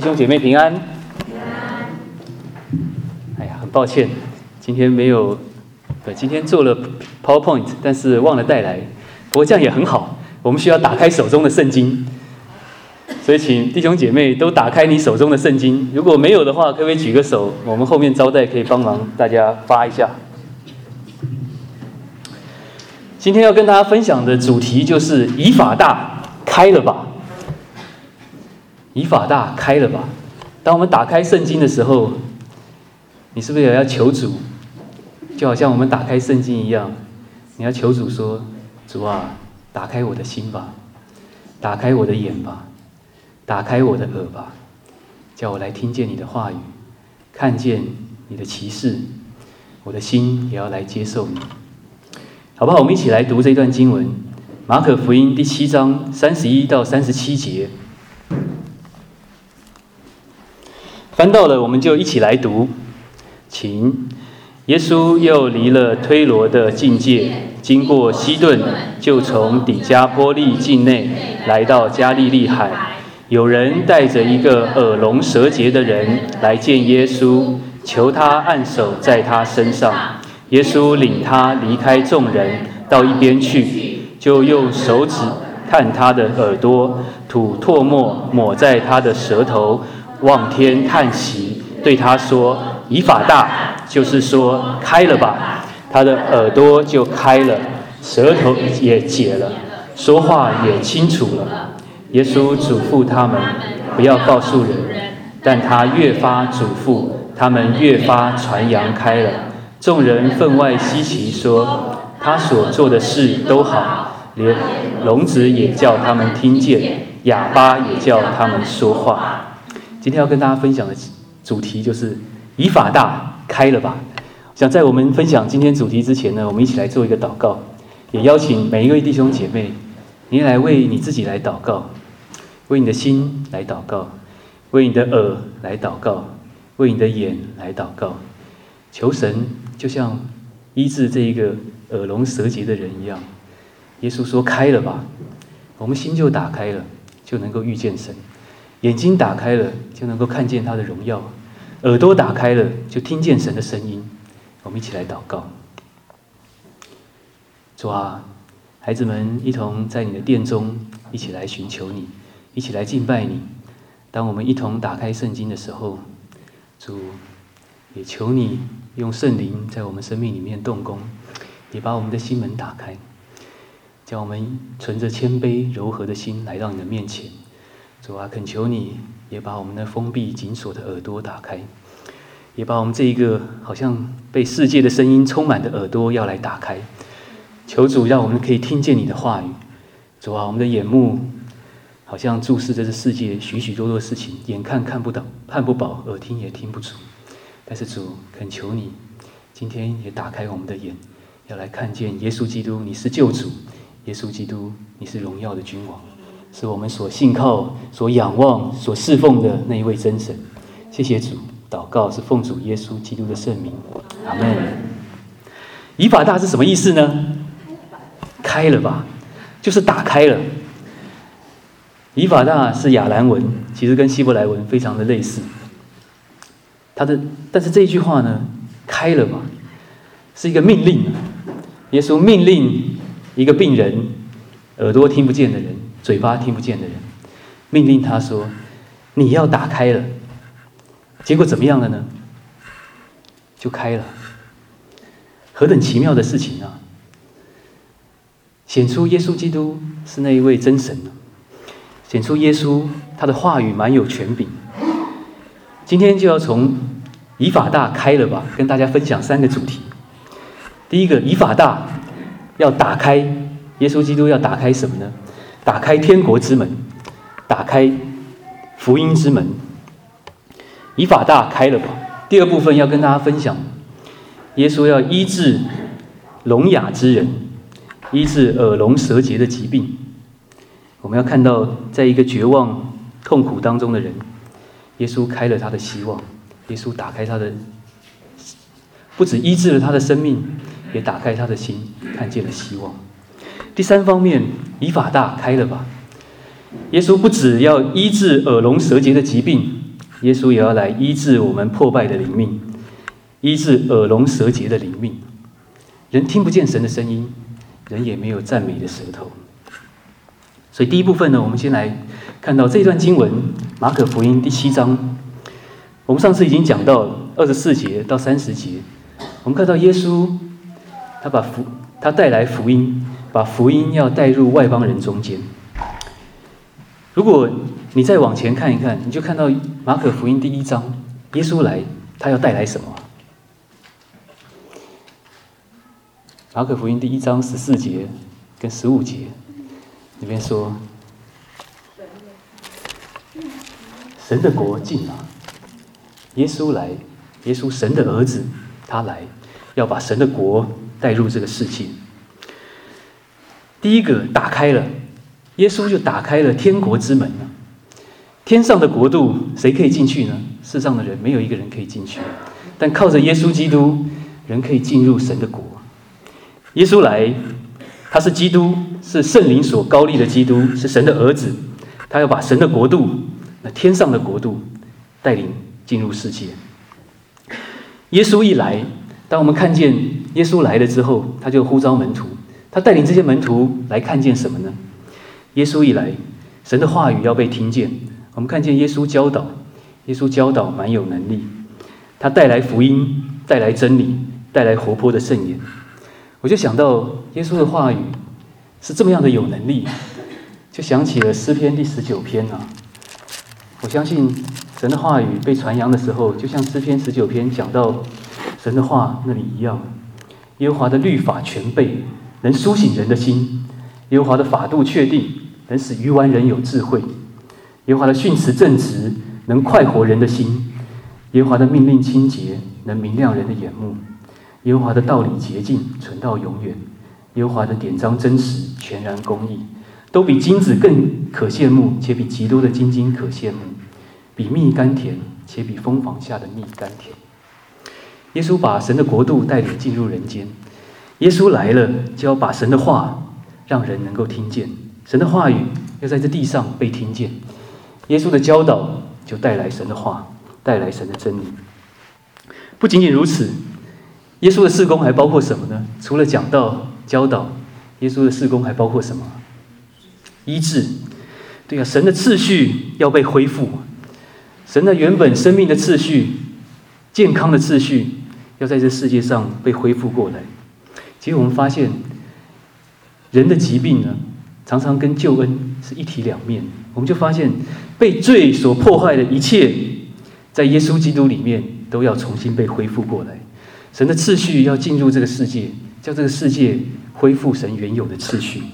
兄姐妹平安。哎呀，很抱歉，今天没有，今天做了 PowerPoint， 但是忘了带来。不过这样也很好，我们需要打开手中的圣经，所以请弟兄姐妹都打开你手中的圣经。如果没有的话，可不可以举个手？我们后面招待可以帮忙大家发一下。今天要跟大家分享的主题就是以法大开了吧。以法大开了吧。当我们打开圣经的时候，你是不是也要求主？就好像我们打开圣经一样，你要求主说：主啊，打开我的心吧，打开我的眼吧，打开我的耳吧，叫我来听见你的话语，看见你的奇事，我的心也要来接受你。好不好？我们一起来读这段经文，马可福音第7章31到37节。翻到了，我们就一起来读。请。耶稣又离了推罗的境界，经过西顿，就从底加波利境内来到加利利海。有人带着一个耳聋舌结的人来见耶稣，求他按手在他身上。耶稣领他离开众人，到一边去，就用手指探他的耳朵，吐唾沫抹在他的舌头，望天叹息，对他说：以法大，就是说开了吧。他的耳朵就开了，舌头也解了，说话也清楚了。耶稣嘱咐他们不要告诉人，但他越发嘱咐，他们越发传扬开了。众人分外稀奇，说他所做的事都好，连聋子也叫他们听见，哑巴也叫他们说话。今天要跟大家分享的主题就是以法大开了吧。想在我们分享今天主题之前呢，我们一起来做一个祷告，也邀请每一位弟兄姐妹，你来为你自己来祷告，为你的心来祷告，为你的耳来祷告，为你的眼来祷告。求神就像医治这一个耳聋舌结的人一样，耶稣说开了吧，我们心就打开了，就能够遇见神；眼睛打开了，就能够看见他的荣耀；耳朵打开了，就听见神的声音。我们一起来祷告。主啊，孩子们一同在你的殿中一起来寻求你，一起来敬拜你。当我们一同打开圣经的时候，主也求你用圣灵在我们生命里面动工，也把我们的心门打开，叫我们存着谦卑柔和的心来到你的面前。主啊，恳求你也把我们的封闭紧锁的耳朵打开，也把我们这一个好像被世界的声音充满的耳朵要来打开。求主让我们可以听见你的话语。主啊，我们的眼目好像注视着这世界许许多多的事情，眼看看不到看不饱，耳听也听不足。但是主，恳求你今天也打开我们的眼，要来看见耶稣基督你是救主，耶稣基督你是荣耀的君王，是我们所信靠所仰望所侍奉的那一位真神。谢谢主，祷告是奉主耶稣基督的圣名，阿们。以法大是什么意思呢？开了吧，就是打开了。以法大是亚兰文，其实跟希伯来文非常的类似。但是这一句话呢，开了吧，是一个命令。耶稣命令一个病人，耳朵听不见的人，嘴巴听不见的人，命令他说：你要打开了。结果怎么样了呢？就开了。何等奇妙的事情啊！显出耶稣基督是那一位真神，显出耶稣他的话语蛮有权柄。今天就要从以法大开了吧，跟大家分享3个主题。第一个，以法大要打开，耶稣基督要打开什么呢？打开天国之门，打开福音之门。以法大开了吧。第二部分要跟大家分享，耶稣要医治聋哑之人，医治耳聋舌结的疾病。我们要看到，在一个绝望痛苦当中的人，耶稣开了他的希望，耶稣打开他的，不止医治了他的生命，也打开他的心，看见了希望。第3方面，以法大开了吧。耶稣不只要医治耳聋舌结的疾病， 耶稣也要来医治我们破败的灵命，医治耳聋舌结的灵命。人听不见神的声音，人也没有赞美的舌头。所以第一部分呢，我们先来看到这段经文，马可福音第7章。我们上次已经讲到24节到30节，我们看到耶稣他带来福音，把福音要带入外邦人中间。如果你再往前看一看，你就看到马可福音第1章，耶稣来，他要带来什么？马可福音第1章14节跟15节，里面说，神的国近了，耶稣来，耶稣神的儿子，他来，要把神的国带入这个世界。第一个打开了，耶稣就打开了天国之门了。天上的国度谁可以进去呢？世上的人没有一个人可以进去，但靠着耶稣基督，人可以进入神的国。耶稣来，他是基督，是圣灵所高立的基督，是神的儿子，他要把神的国度，那天上的国度带领进入世界。耶稣一来，当我们看见耶稣来了之后，他就呼召门徒，他带领这些门徒来看见什么呢？耶稣一来，神的话语要被听见。我们看见耶稣教导，耶稣教导蛮有能力，他带来福音，带来真理，带来活泼的圣言。我就想到耶稣的话语是这么样的有能力，就想起了诗篇第19篇啊。我相信神的话语被传扬的时候，就像诗篇19篇讲到神的话那里一样。耶和华的律法全备，能苏醒人的心；耶和华的法度确定，能使愚顽人有智慧；耶和华的训词正直，能快活人的心；耶和华的命令清洁，能明亮人的眼目；耶和华的道理洁净，存到永远；耶和华的典章真实，全然公义，都比金子更可羡慕，且比极多的金金可羡慕，比蜜甘甜，且比蜂房下的蜜甘甜。耶稣把神的国度带领进入人间，耶稣来了，就要把神的话让人能够听见，神的话语要在这地上被听见。耶稣的教导就带来神的话，带来神的真理。不仅仅如此，耶稣的事工还包括什么呢？除了讲道教导，耶稣的事工还包括什么？医治。对啊，神的次序要被恢复，神的原本生命的次序、健康的次序要在这世界上被恢复过来。其实我们发现，人的疾病呢，常常跟救恩是一体两面。我们就发现，被罪所破坏的一切，在耶稣基督里面都要重新被恢复过来。神的次序要进入这个世界，叫这个世界恢复神原有的次序。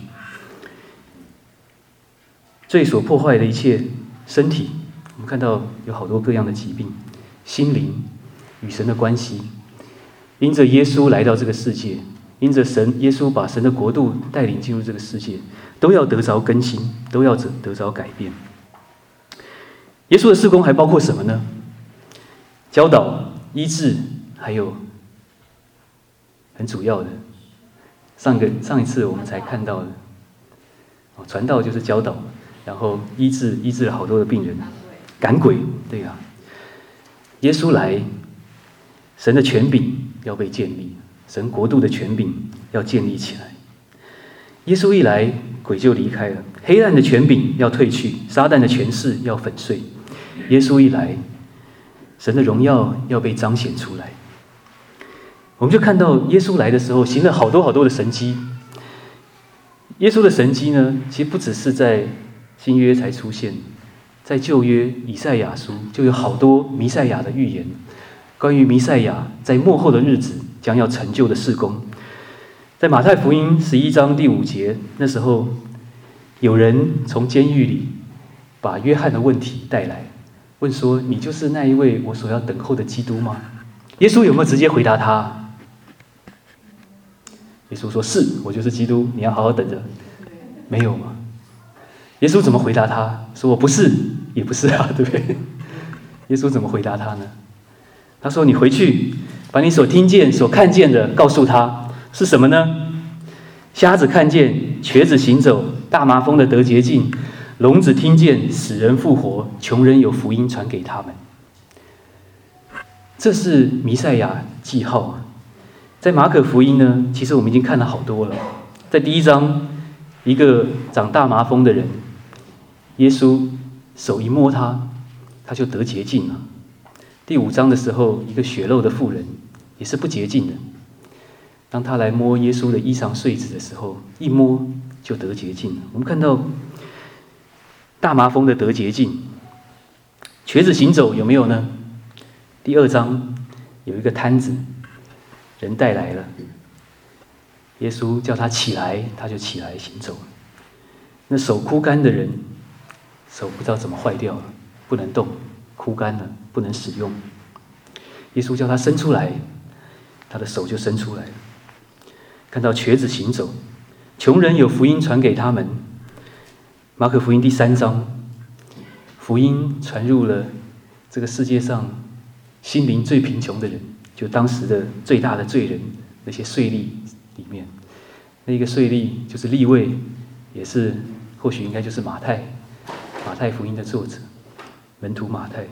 罪所破坏的一切，身体，我们看到有好多各样的疾病；心灵与神的关系，因着耶稣来到这个世界，因着耶稣把神的国度带领进入这个世界，都要得着更新，都要得着改变。耶稣的事工还包括什么呢？教导、医治，还有很主要的，上一次我们才看到的，传道就是教导，然后医治了好多的病人，赶鬼，对啊。耶稣来，神的权柄要被建立，神国度的权柄要建立起来。耶稣一来，鬼就离开了，黑暗的权柄要退去，撒旦的权势要粉碎。耶稣一来，神的荣耀要被彰显出来。我们就看到耶稣来的时候，行了好多好多的神迹。耶稣的神迹呢，其实不只是在新约才出现，在旧约以赛亚书就有好多弥赛亚的预言，关于弥赛亚在末后的日子将要成就的事工。在马太福音11章第5节，那时候有人从监狱里把约翰的问题带来，问说：“你就是那一位我所要等候的基督吗？”耶稣有没有直接回答他？耶稣说：“是，我就是基督，你要好好等着。”没有吗？耶稣怎么回答他？说：“我不是，也不是啊，对不对？”耶稣怎么回答他呢？他说：“你回去，把你所听见、所看见的告诉他，是什么呢？瞎子看见，瘸子行走，大麻风的得洁净，聋子听见，死人复活，穷人有福音传给他们。” 这是弥赛亚记号。在马可福音呢，其实我们已经看了好多了。在第1章，一个长大麻风的人，耶稣手一摸他就得洁净了。第5章的时候，一个血漏的妇人也是不洁净的，当他来摸耶稣的衣裳穗子的时候，一摸就得洁净了。我们看到大麻风的得洁净，瘸子行走有没有呢？第2章有一个摊子，人带来了，耶稣叫他起来，他就起来行走。那手枯干的人，手不知道怎么坏掉了，不能动，枯干了，不能使用。耶稣叫他伸出来，他的手就伸出来了。看到瘸子行走，穷人有福音传给他们。马可福音第3章，福音传入了这个世界上心灵最贫穷的人，就当时的最大的罪人，那些税吏里面，那一个税吏就是利未，也是或许应该就是马太福音的作者，门徒马太。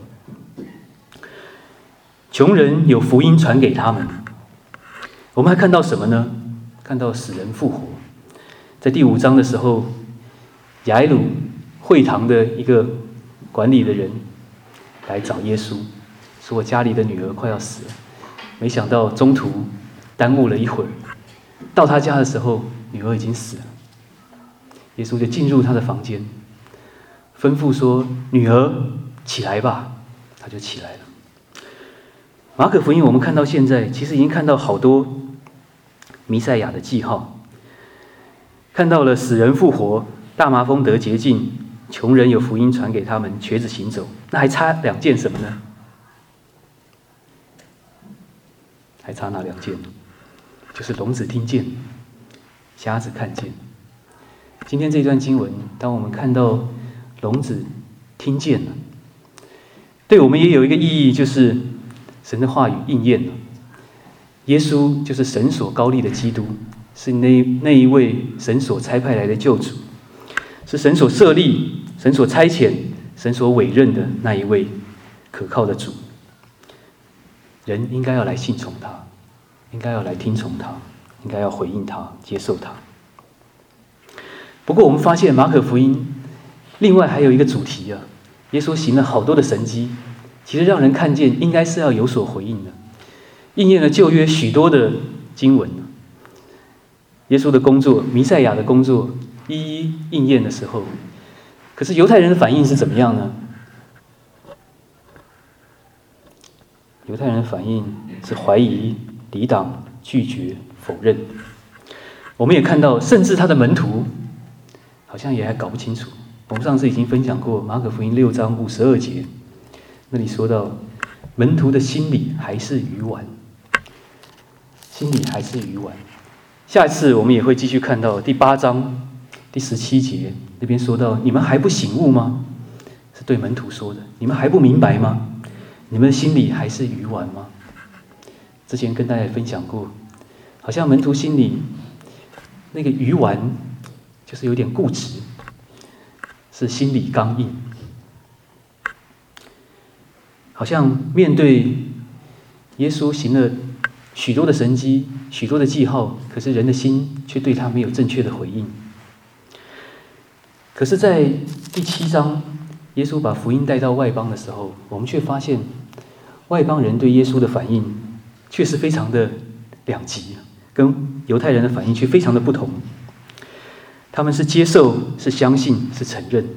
穷人有福音传给他们。我们还看到什么呢？看到死人复活。在第5章的时候，雅伊鲁会堂的一个管理的人来找耶稣，说我家里的女儿快要死了，没想到中途耽误了一会儿，到他家的时候女儿已经死了。耶稣就进入他的房间，吩咐说女儿起来吧，他就起来了。马可福音我们看到现在其实已经看到好多弥赛亚的记号，看到了死人复活，大麻风得洁净，穷人有福音传给他们，瘸子行走。那还差2件什么呢？还差哪2件？就是聋子听见，瞎子看见。今天这段经文，当我们看到聋子听见了，对我们也有一个意义，就是神的话语应验了。耶稣就是神所高立的基督，是那一位神所差派来的救主，是神所设立、神所差遣、神所委任的那一位可靠的主。人应该要来信从他，应该要来听从他，应该要回应他，接受他。不过我们发现马可福音另外还有一个主题啊，耶稣行了好多的神迹，其实让人看见应该是要有所回应的，应验了旧约许多的经文。耶稣的工作，弥赛亚的工作一一应验的时候，可是犹太人的反应是怎么样呢？犹太人的反应是怀疑、抵挡、拒绝、否认。我们也看到，甚至他的门徒好像也还搞不清楚。我们上次已经分享过马可福音6章52节，那里说到门徒的心里还是愚顽，心里还是愚顽。下一次我们也会继续看到第8章第17节，那边说到你们还不醒悟吗？是对门徒说的，你们还不明白吗？你们的心里还是愚顽吗？之前跟大家分享过，好像门徒心里那个愚顽就是有点固执，是心里刚硬，好像面对耶稣行了许多的神迹、许多的记号，可是人的心却对他没有正确的回应。可是在第7章，耶稣把福音带到外邦的时候，我们却发现外邦人对耶稣的反应却是非常的两极，跟犹太人的反应却非常的不同。他们是接受，是相信，是承认。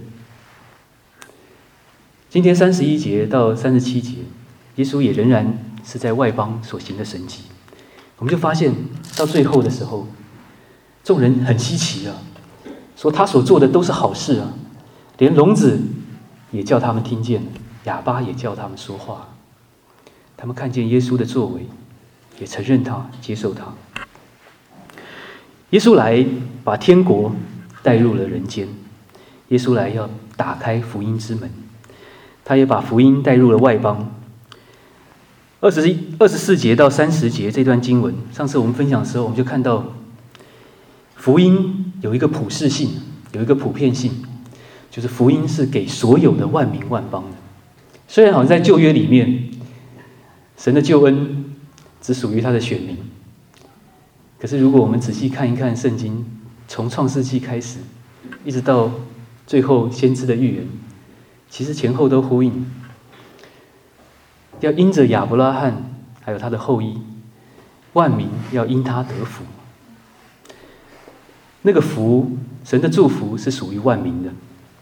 今天31节到37节，耶稣也仍然是在外邦所行的神迹。我们就发现到最后的时候，众人很稀奇啊，说他所做的都是好事啊，连聋子也叫他们听见，哑巴也叫他们说话。他们看见耶稣的作为，也承认他，接受他。耶稣来把天国带入了人间，耶稣来要打开福音之门，他也把福音带入了外邦。24节到30节这段经文，上次我们分享的时候，我们就看到福音有一个普世性，有一个普遍性，就是福音是给所有的万民万邦的。虽然好像在旧约里面神的救恩只属于他的选民。可是如果我们仔细看一看圣经，从创世纪开始，一直到最后先知的预言，其实前后都呼应，要因着亚伯拉罕还有他的后裔，万民要因他得福。那个福，神的祝福是属于万民的。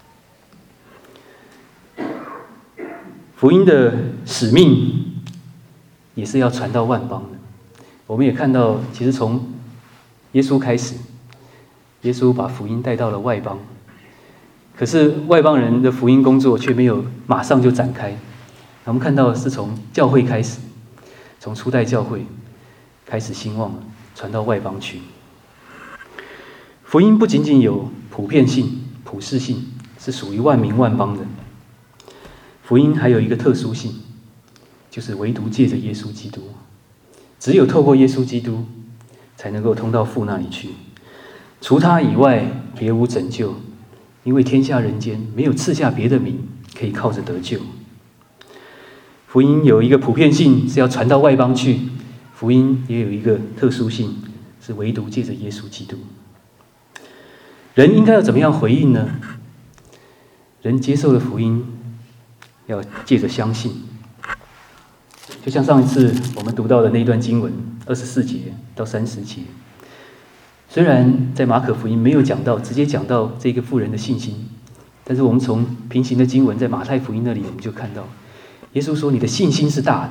福音的使命也是要传到万邦的。我们也看到，其实从耶稣开始，耶稣把福音带到了外邦，可是外邦人的福音工作却没有马上就展开。我们看到是从教会开始，从初代教会开始兴旺了，传到外邦去。福音不仅仅有普遍性、普世性，是属于万民万邦的。福音还有一个特殊性，就是唯独借着耶稣基督，只有透过耶稣基督，才能够通到父那里去。除他以外，别无拯救，因为天下人间没有赐下别的名可以靠着得救。福音有一个普遍性，是要传到外邦去；福音也有一个特殊性，是唯独借着耶稣基督。人应该要怎么样回应呢？人接受了福音，要借着相信。就像上一次我们读到的那段经文24节到30节，虽然在马可福音没有讲到，直接讲到这个妇人的信心，但是我们从平行的经文在马太福音那里，我们就看到耶稣说：“你的信心是大的。”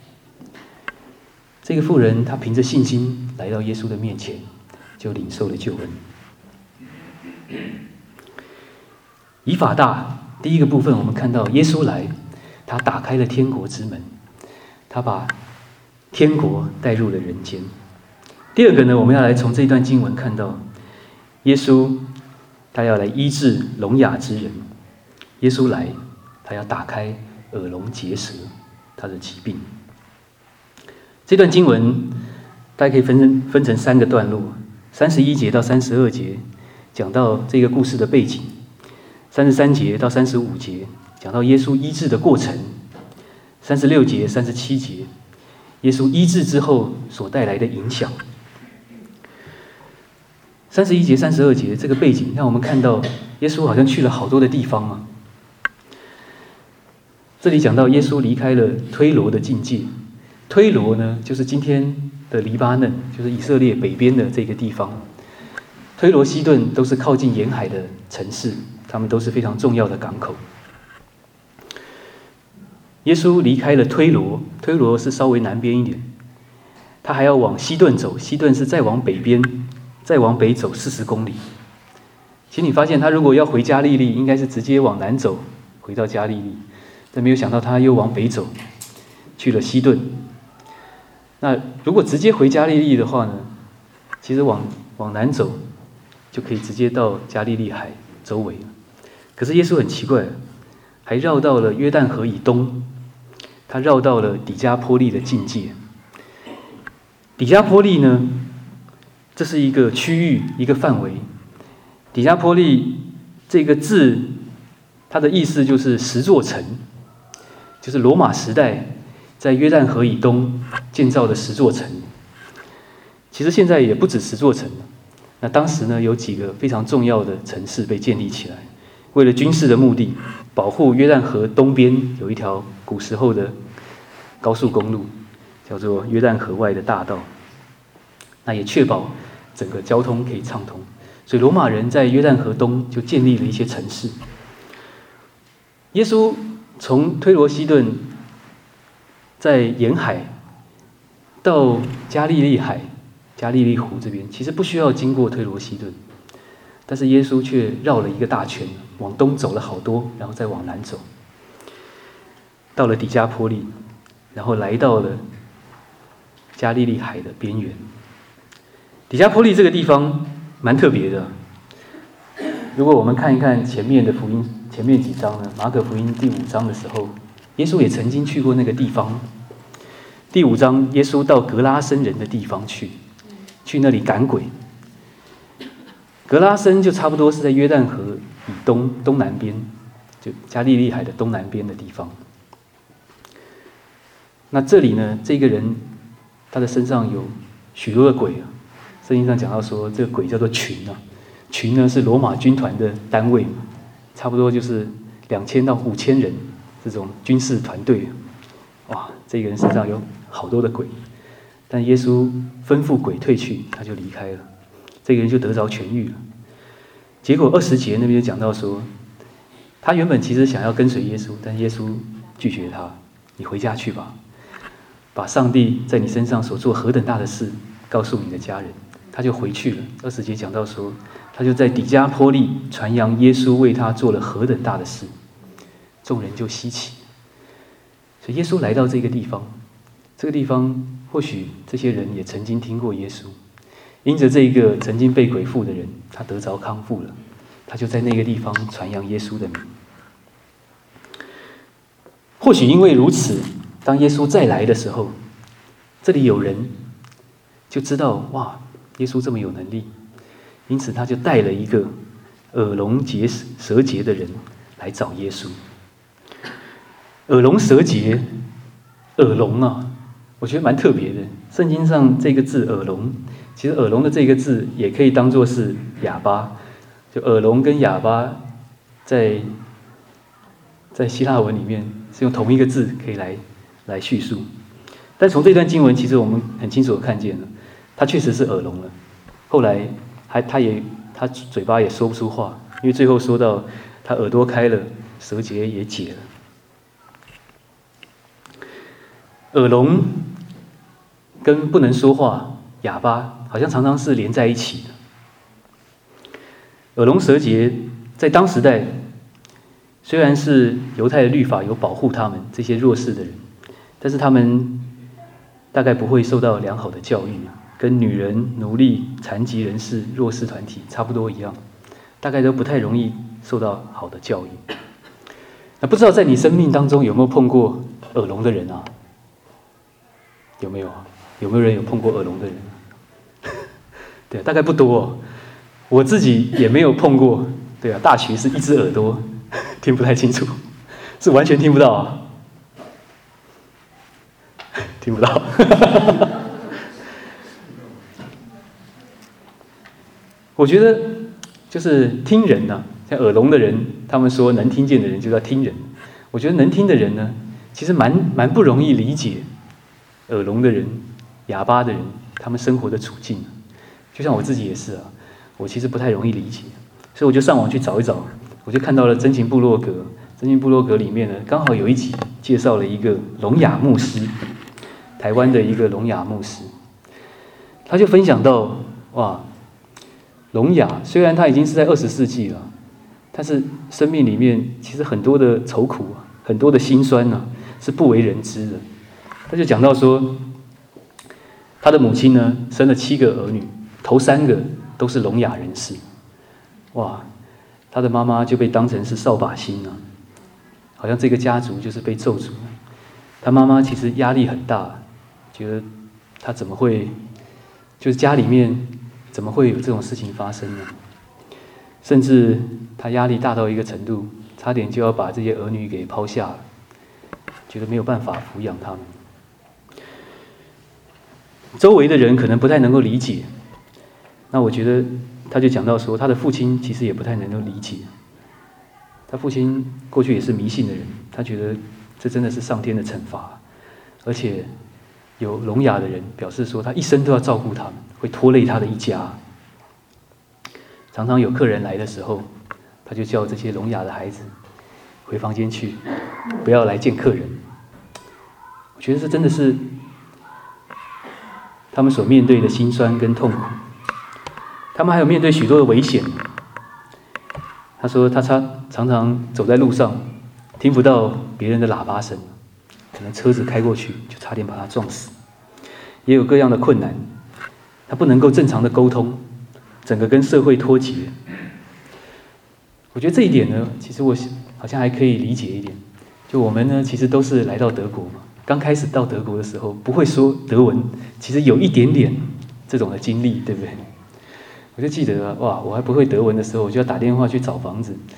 这个妇人她凭着信心来到耶稣的面前，就领受了救恩。以法大第一个部分，我们看到耶稣来，他打开了天国之门，他把天国带入了人间。第二个呢，我们要来从这段经文看到，耶稣他要来医治聋哑之人。耶稣来，他要打开耳聋结舌他的疾病。这段经文大家可以分成3个段落，31节到32节讲到这个故事的背景，33节到35节讲到耶稣医治的过程，36节、37节耶稣医治之后所带来的影响。31节、32节这个背景让我们看到耶稣好像去了好多的地方啊。这里讲到耶稣离开了推罗的境界，推罗呢就是今天的黎巴嫩，就是以色列北边的这个地方。推罗、西顿都是靠近沿海的城市，他们都是非常重要的港口。耶稣离开了推罗，推罗是稍微南边一点，他还要往西顿走，西顿是再往北边，再往北走40公里。其实你发现他如果要回加利利，应该是直接往南走，回到加利利，但没有想到他又往北走，去了西顿。那如果直接回加利利的话呢，其实往南走就可以直接到加利利海周围了。可是耶稣很奇怪，还绕到了约旦河以东，他绕到了底加波利的境界。底加波利呢，这是一个区域，一个范围。底加波利这个字，它的意思就是10座城，就是罗马时代在约旦河以东建造的10座城。其实现在也不止10座城，那当时呢，有几个非常重要的城市被建立起来，为了军事的目的，保护约旦河东边有一条古时候的高速公路，叫做约旦河外的大道，那也确保整个交通可以畅通。所以罗马人在约旦河东就建立了一些城市。耶稣从推罗西顿在沿海到加利利海、加利利湖这边，其实不需要经过推罗西顿，但是耶稣却绕了一个大圈，往东走了好多，然后再往南走，到了底加波利，然后来到了加利利海的边缘。底加波利这个地方蛮特别的，如果我们看一看前面的福音，前面几章呢，马可福音第5章的时候，耶稣也曾经去过那个地方。第5章，耶稣到格拉森人的地方去那里赶鬼。格拉森就差不多是在约旦河以东南边，就加利利海的东南边的地方。 那这里呢，这个人他的身上有许多的鬼啊。圣经上讲到说，这个鬼叫做群啊，群呢是罗马军团的单位，差不多就是2000到5000人这种军事团队。哇，这个人身上有好多的鬼，但耶稣吩咐鬼退去，他就离开了，这个人就得着痊愈了。结果20节那边就讲到说，他原本其实想要跟随耶稣，但耶稣拒绝他，你回家去吧，把上帝在你身上所做何等大的事告诉你的家人。他就回去了。20节讲到说，他就在底加波利传扬耶稣为他做了何等大的事，众人就稀奇。所以耶稣来到这个地方，这个地方或许这些人也曾经听过耶稣，因着这一个曾经被鬼附的人，他得着康复了，他就在那个地方传扬耶稣的名。或许因为如此，当耶稣再来的时候，这里有人就知道，哇，耶稣这么有能力，因此他就带了一个耳聋舌结的人来找耶稣。耳聋舌结，耳聋啊，我觉得蛮特别的。圣经上这个字耳聋，其实耳聋的这个字也可以当作是哑巴，就耳聋跟哑巴在希腊文里面是用同一个字可以来叙述。但从这段经文，其实我们很清楚的看见了，他确实是耳聋了。后来他嘴巴也说不出话，因为最后说到他耳朵开了，舌结也解了。耳聋跟不能说话、哑巴好像常常是连在一起的。耳聋舌结在当时代，虽然是犹太的律法有保护他们这些弱势的人，但是他们大概不会受到良好的教育，跟女人、奴隶、残疾人士、弱势团体差不多一样，大概都不太容易受到好的教育。那不知道在你生命当中有没有碰过耳聋的人啊？有没有啊？有没有人有碰过耳聋的人？对，大概不多哦。我自己也没有碰过。对啊，大学是一只耳朵，听不太清楚，是完全听不到啊，听不到。我觉得就是听人啊，像耳聋的人，他们说能听见的人就叫听人。我觉得能听的人呢，其实蛮不容易理解耳聋的人、哑巴的人他们生活的处境。就像我自己也是啊，我其实不太容易理解，所以我就上网去找一找，我就看到了真情部落格。真情部落格里面呢，刚好有一集介绍了一个聋哑牧师，台湾的一个聋哑牧师，他就分享到，哇，聋哑虽然他已经是在20世纪了，但是生命里面其实很多的愁苦啊，很多的辛酸啊，是不为人知的。他就讲到说，他的母亲呢生了7个儿女，头3个都是聋哑人士。哇，他的妈妈就被当成是扫把星啊，好像这个家族就是被咒诅。他妈妈其实压力很大，觉得他怎么会，就是家里面怎么会有这种事情发生呢？甚至他压力大到一个程度，差点就要把这些儿女给抛下了，觉得没有办法抚养他们。周围的人可能不太能够理解，那我觉得他就讲到说，他的父亲其实也不太能够理解。他父亲过去也是迷信的人，他觉得这真的是上天的惩罚，而且有聋哑的人表示说，他一生都要照顾他们，会拖累他的一家。常常有客人来的时候，他就叫这些聋哑的孩子回房间去，不要来见客人。我觉得这真的是他们所面对的辛酸跟痛苦。他们还有面对许多的危险。他说他常常走在路上，听不到别人的喇叭声，可能车子开过去就差点把他撞死。也有各样的困难，他不能够正常的沟通，整个跟社会脱节。我觉得这一点呢，其实我好像还可以理解一点。就我们呢，其实都是来到德国嘛，刚开始到德国的时候，不会说德文，其实有一点点这种的经历，对不对？我就记得哇，我还不会德文的时候，我就要打电话去找房子，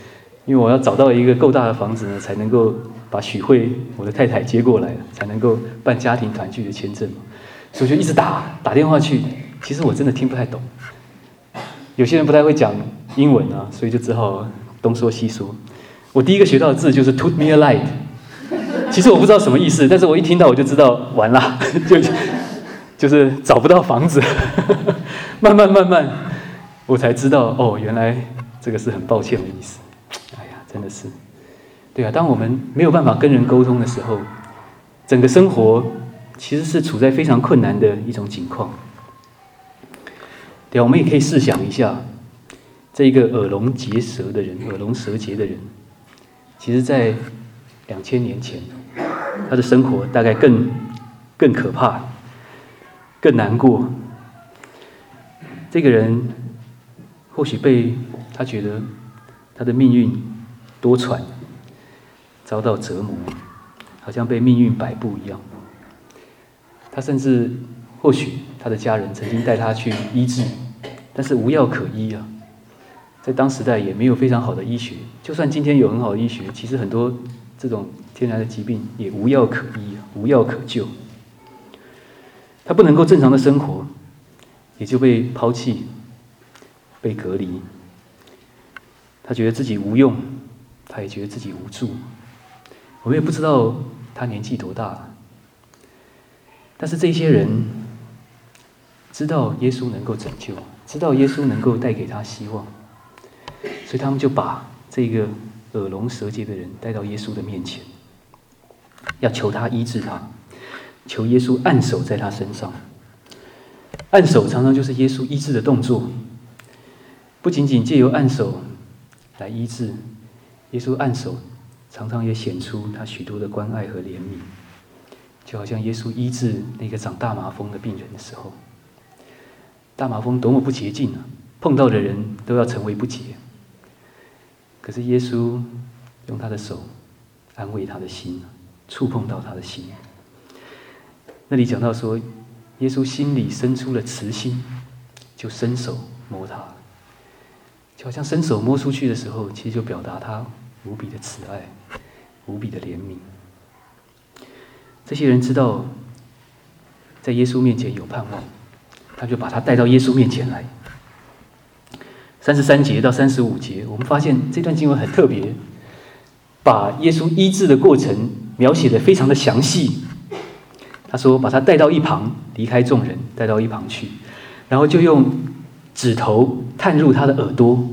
因为我要找到一个够大的房子呢，才能够把许慧我的太太接过来，才能够办家庭团聚的签证嘛。所以就一直打电话去，其实我真的听不太懂。有些人不太会讲英文啊，所以就只好东说西说。我第一个学到的字就是 "took me a light"， 其实我不知道什么意思，但是我一听到我就知道完了，就是找不到房子。慢慢，我才知道哦，原来这个是很抱歉的意思。哎呀，真的是，对啊，当我们没有办法跟人沟通的时候，整个生活其实是处在非常困难的一种境况。对啊，我们也可以试想一下，这一个耳聋舌结的人，其实在2000年前，他的生活大概更可怕，更难过。这个人或许他觉得他的命运多舛，遭到折磨，好像被命运摆布一样。他甚至或许他的家人曾经带他去医治，但是无药可医啊。在当时代也没有非常好的医学，就算今天有很好的医学，其实很多这种天然的疾病也无药可医，无药可救。他不能够正常的生活，也就被抛弃，被隔离。他觉得自己无用，他也觉得自己无助。我们也不知道他年纪多大，但是这些人知道耶稣能够拯救，知道耶稣能够带给他希望，所以他们就把这个耳聋舌结的人带到耶稣的面前，要求他医治他，求耶稣按手在他身上。按手常常就是耶稣医治的动作，不仅仅借由按手来医治，耶稣按手常常也显出他许多的关爱和怜悯，就好像耶稣医治那个长大麻风的病人的时候，大麻风多么不洁净啊，碰到的人都要成为不洁。可是耶稣用他的手安慰他的心，触碰到他的心。那里讲到说，耶稣心里生出了慈心，就伸手摸他，就好像伸手摸出去的时候，其实就表达他无比的慈爱，无比的怜悯。这些人知道在耶稣面前有盼望，他就把他带到耶稣面前来。33节到35节，我们发现这段经文很特别，把耶稣医治的过程描写得非常的详细。他说把他带到一旁，离开众人，带到一旁去，然后就用指头探入他的耳朵，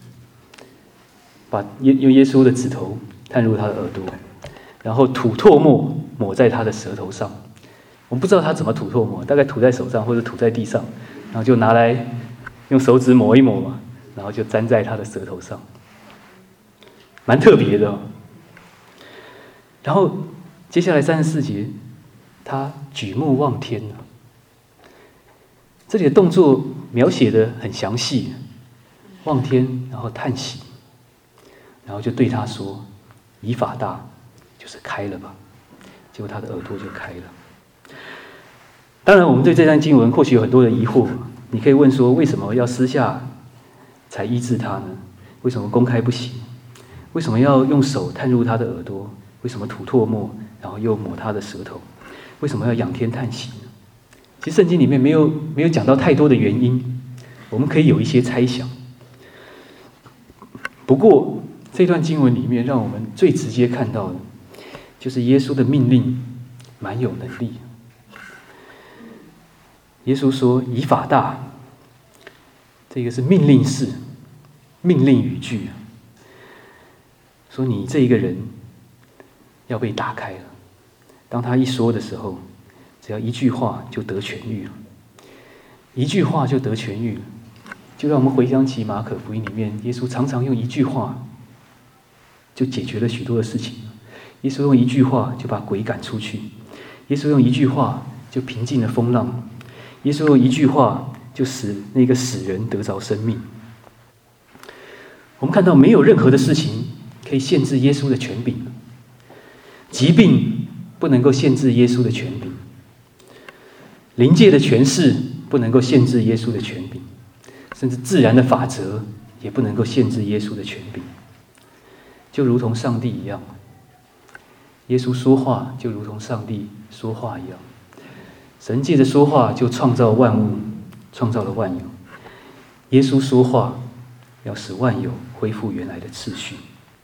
用耶稣的指头探入他的耳朵，然后吐唾沫抹在他的舌头上。我们不知道他怎么吐唾沫，大概吐在手上或者吐在地上，然后就拿来用手指抹一抹嘛，然后就粘在他的舌头上，蛮特别的哦。然后接下来34节，他举目望天了。这里的动作描写得很详细，望天，然后叹息，然后就对他说：“以法大，就是开了吧。”结果他的耳朵就开了。当然，我们对这段经文或许有很多的疑惑，你可以问说：为什么要私下才医治他呢？为什么公开不行？为什么要用手探入他的耳朵？为什么吐唾沫，然后又抹他的舌头？为什么要仰天叹息呢？其实圣经里面没有讲到太多的原因，我们可以有一些猜想。不过这段经文里面让我们最直接看到的，就是耶稣的命令蛮有能力。耶稣说：“以法大”，这个是命令式、命令语句，说你这一个人要被打开了。当他一说的时候，只要一句话就得痊愈了，一句话就得痊愈了。就让我们回想起马可福音里面，耶稣常常用一句话就解决了许多的事情。耶稣用一句话就把鬼赶出去，耶稣用一句话就平静了风浪，耶稣用一句话就使那个死人得着生命。我们看到没有任何的事情可以限制耶稣的权柄，疾病不能够限制耶稣的权柄，灵界的权势不能够限制耶稣的权柄，甚至自然的法则也不能够限制耶稣的权柄。 就如同上帝一样。耶稣说话就如同上帝说话一样。神借着说话就创造万物，创造了万有。耶稣说话要使万有恢复原来的秩序。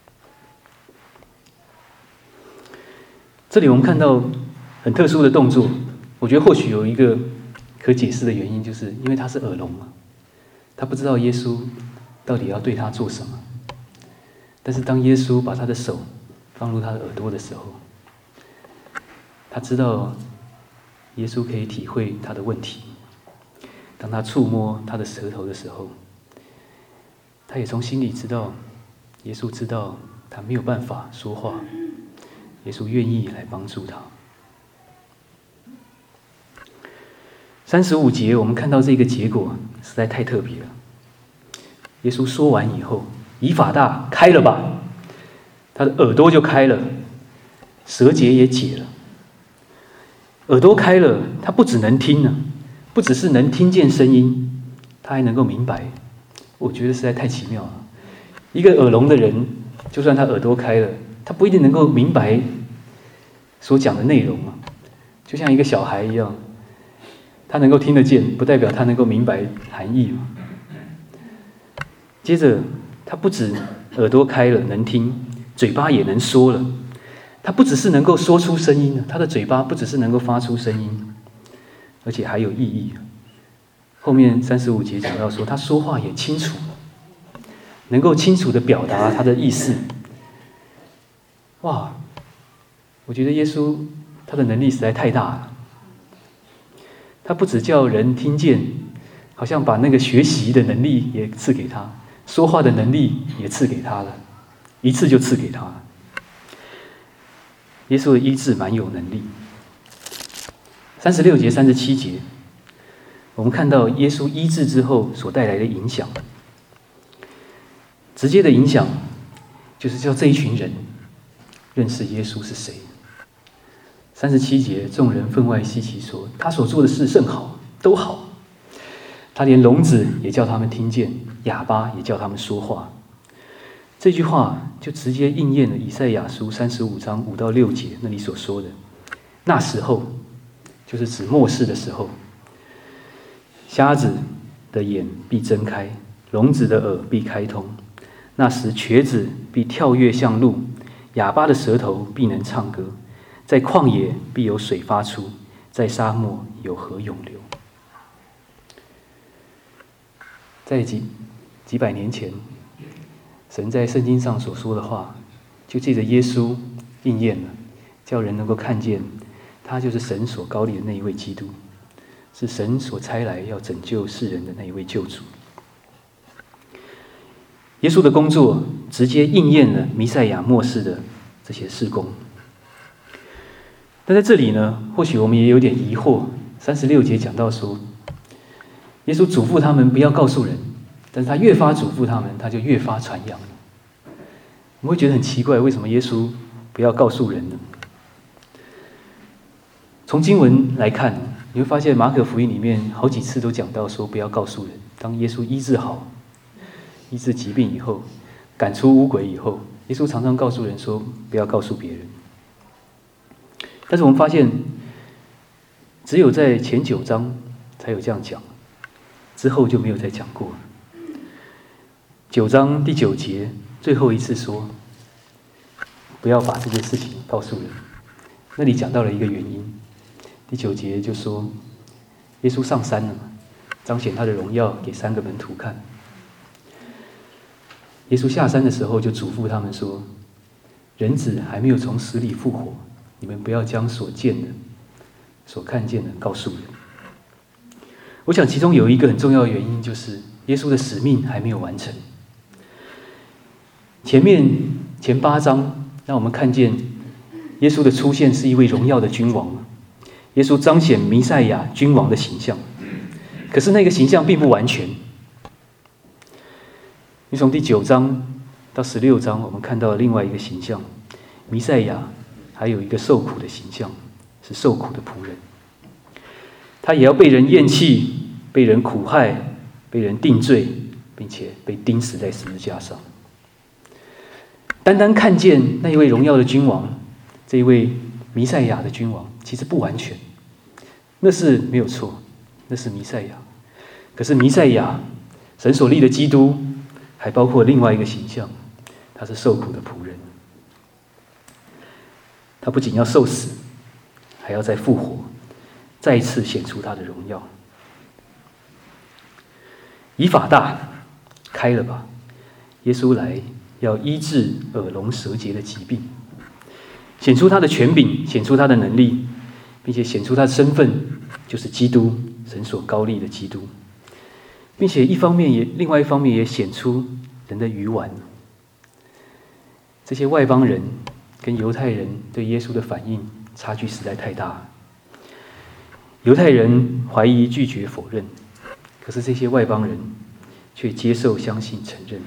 这里我们看到很特殊的动作，我觉得或许有一个可解释的原因，就是因为他是耳聋嘛，他不知道耶稣到底要对他做什么。但是当耶稣把他的手放入他的耳朵的时候，他知道耶稣可以体会他的问题。当他触摸他的舌头的时候，他也从心里知道，耶稣知道他没有办法说话，耶稣愿意来帮助他。35节我们看到这个结果实在太特别了。耶稣说完以后，以法大，开了吧，他的耳朵就开了，舌结也解了。耳朵开了，他不只能听了，不只是能听见声音，他还能够明白。我觉得实在太奇妙了。一个耳聋的人，就算他耳朵开了，他不一定能够明白所讲的内容啊。就像一个小孩一样，他能够听得见，不代表他能够明白含义嘛。接着，他不止耳朵开了能听，嘴巴也能说了。他不只是能够说出声音了，他的嘴巴不只是能够发出声音，而且还有意义。后面35节讲到说，他说话也清楚，能够清楚地表达他的意思。哇，我觉得耶稣他的能力实在太大了。他不只叫人听见，好像把那个学习的能力也赐给他，说话的能力也赐给他了，一次就赐给他了。耶稣的医治蛮有能力。36节、37节，我们看到耶稣医治之后所带来的影响。直接的影响就是叫这一群人认识耶稣是谁。37节，众人分外稀奇说，他所做的事甚好，都好。他连聋子也叫他们听见，哑巴也叫他们说话。这句话就直接应验了以赛亚书35章5到6节那里所说的，那时候就是指末世的时候，瞎子的眼必睁开，聋子的耳必开通，那时瘸子必跳跃像鹿，哑巴的舌头必能唱歌，在旷野必有水发出，在沙漠有河涌流。在几百年前，神在圣经上所说的话，就借着耶稣应验了，叫人能够看见他就是神所膏立的那一位基督，是神所差来要拯救世人的那一位救主。耶稣的工作直接应验了弥赛亚末世的这些事工。但在这里呢，或许我们也有点疑惑。36节讲到说，耶稣嘱咐他们不要告诉人，但是他越发嘱咐他们，他就越发传扬。我们会觉得很奇怪，为什么耶稣不要告诉人呢？从经文来看，你会发现马可福音里面好几次都讲到说不要告诉人。当耶稣医治好、医治疾病以后，赶出污鬼以后，耶稣常常告诉人说不要告诉别人。但是我们发现，只有在前9章才有这样讲，之后就没有再讲过了。9章第9节最后一次说，不要把这件事情告诉人。那里讲到了一个原因，第9节就说，耶稣上山了嘛，彰显他的荣耀给3个门徒看。耶稣下山的时候就嘱咐他们说，人子还没有从死里复活，你们不要将所见的、所看见的告诉人。我想其中有一个很重要的原因，就是耶稣的使命还没有完成。前8章让我们看见耶稣的出现是一位荣耀的君王，耶稣彰显弥赛亚君王的形象，可是那个形象并不完全。你从第9章到16章，我们看到另外一个形象，弥赛亚还有一个受苦的形象，是受苦的仆人，他也要被人厌弃，被人苦害，被人定罪，并且被钉死在十字架上。 单单看见那一位荣耀的君王，这一位弥赛亚的君王，其实不完全，那是没有错，那是弥赛亚。可是弥赛亚，神所立的基督，还包括另外一个形象，他是受苦的仆人。他不仅要受死，还要再复活，再一次显出他的荣耀。以法大，开了吧！耶稣来要医治耳聋舌结的疾病，显出他的权柄，显出他的能力，并且显出他的身份，就是基督，神所高立的基督，并且另外一方面也显出人的愚顽。这些外邦人跟犹太人对耶稣的反应差距实在太大了。犹太人怀疑、拒绝、否认，可是这些外邦人却接受、相信、承认。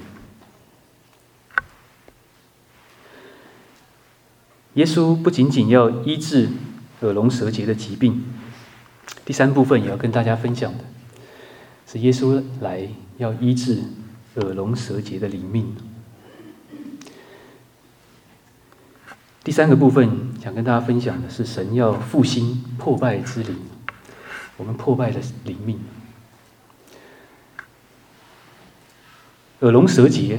耶稣不仅仅要医治耳聋舌结的疾病，第三部分也要跟大家分享的是耶稣来要医治耳聋舌结的灵命。第三个部分想跟大家分享的是神要复兴破败之灵，我们破败的灵命。耳聋舌结，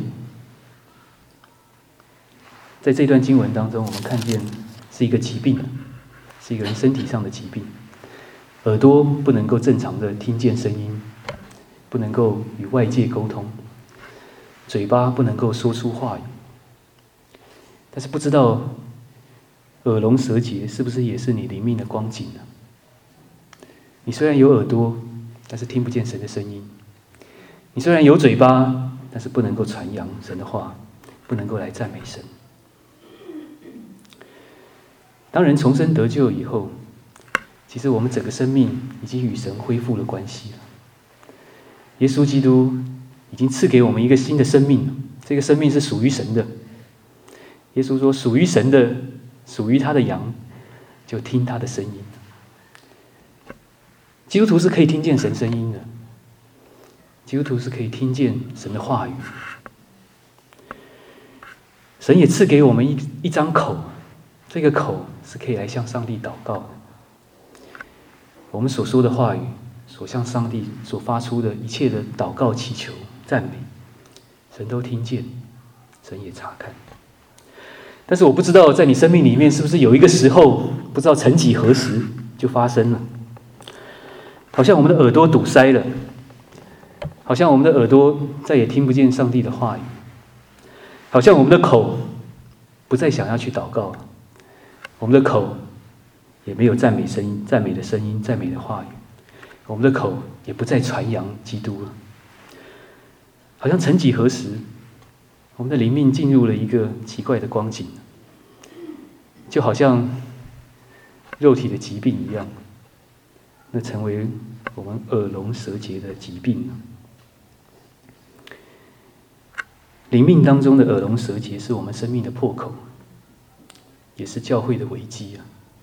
在这段经文当中，我们看见是一个疾病，是一个人身体上的疾病。耳朵不能够正常的听见声音，不能够与外界沟通，嘴巴不能够说出话语。但是不知道耳聋舌结是不是也是你灵命的光景呢？你虽然有耳朵，但是听不见神的声音；你虽然有嘴巴，但是不能够传扬神的话，不能够来赞美神。当人重生得救以后，其实我们整个生命已经与神恢复了关系了。耶稣基督已经赐给我们一个新的生命，这个生命是属于神的。耶稣说：“属于神的，属于他的羊，就听他的声音。”基督徒是可以听见神声音的，基督徒是可以听见神的话语。神也赐给我们一张口，这个口是可以来向上帝祷告的。我们所说的话语，所向上帝所发出的一切的祷告、祈求、赞美，神都听见，神也察看。但是我不知道在你生命里面是不是有一个时候，不知道曾几何时就发生了，好像我们的耳朵堵塞了，好像我们的耳朵再也听不见上帝的话语，好像我们的口不再想要去祷告了，我们的口也没有赞美声音、赞美的声音、赞美的话语，我们的口也不再传扬基督了。好像曾几何时，我们的灵命进入了一个奇怪的光景，就好像肉体的疾病一样，那成为我们耳聋舌结的疾病。灵命当中的耳聋舌结是我们生命的破口，也是教会的危机啊！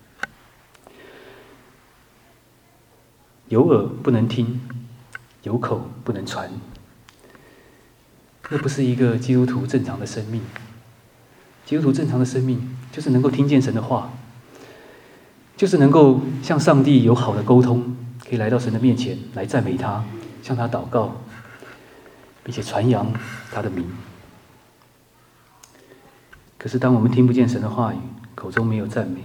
有耳不能听，有口不能传，那不是一个基督徒正常的生命。基督徒正常的生命就是能够听见神的话，就是能够向上帝有好的沟通，可以来到神的面前来赞美他，向他祷告，并且传扬他的名。可是当我们听不见神的话语，口中没有赞美，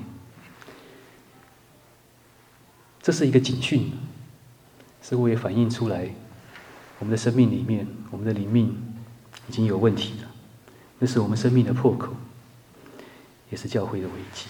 这是一个警讯，似乎也反映出来我们的生命里面，我们的灵命已经有问题了，那是我们生命的破口，也是教会的危机。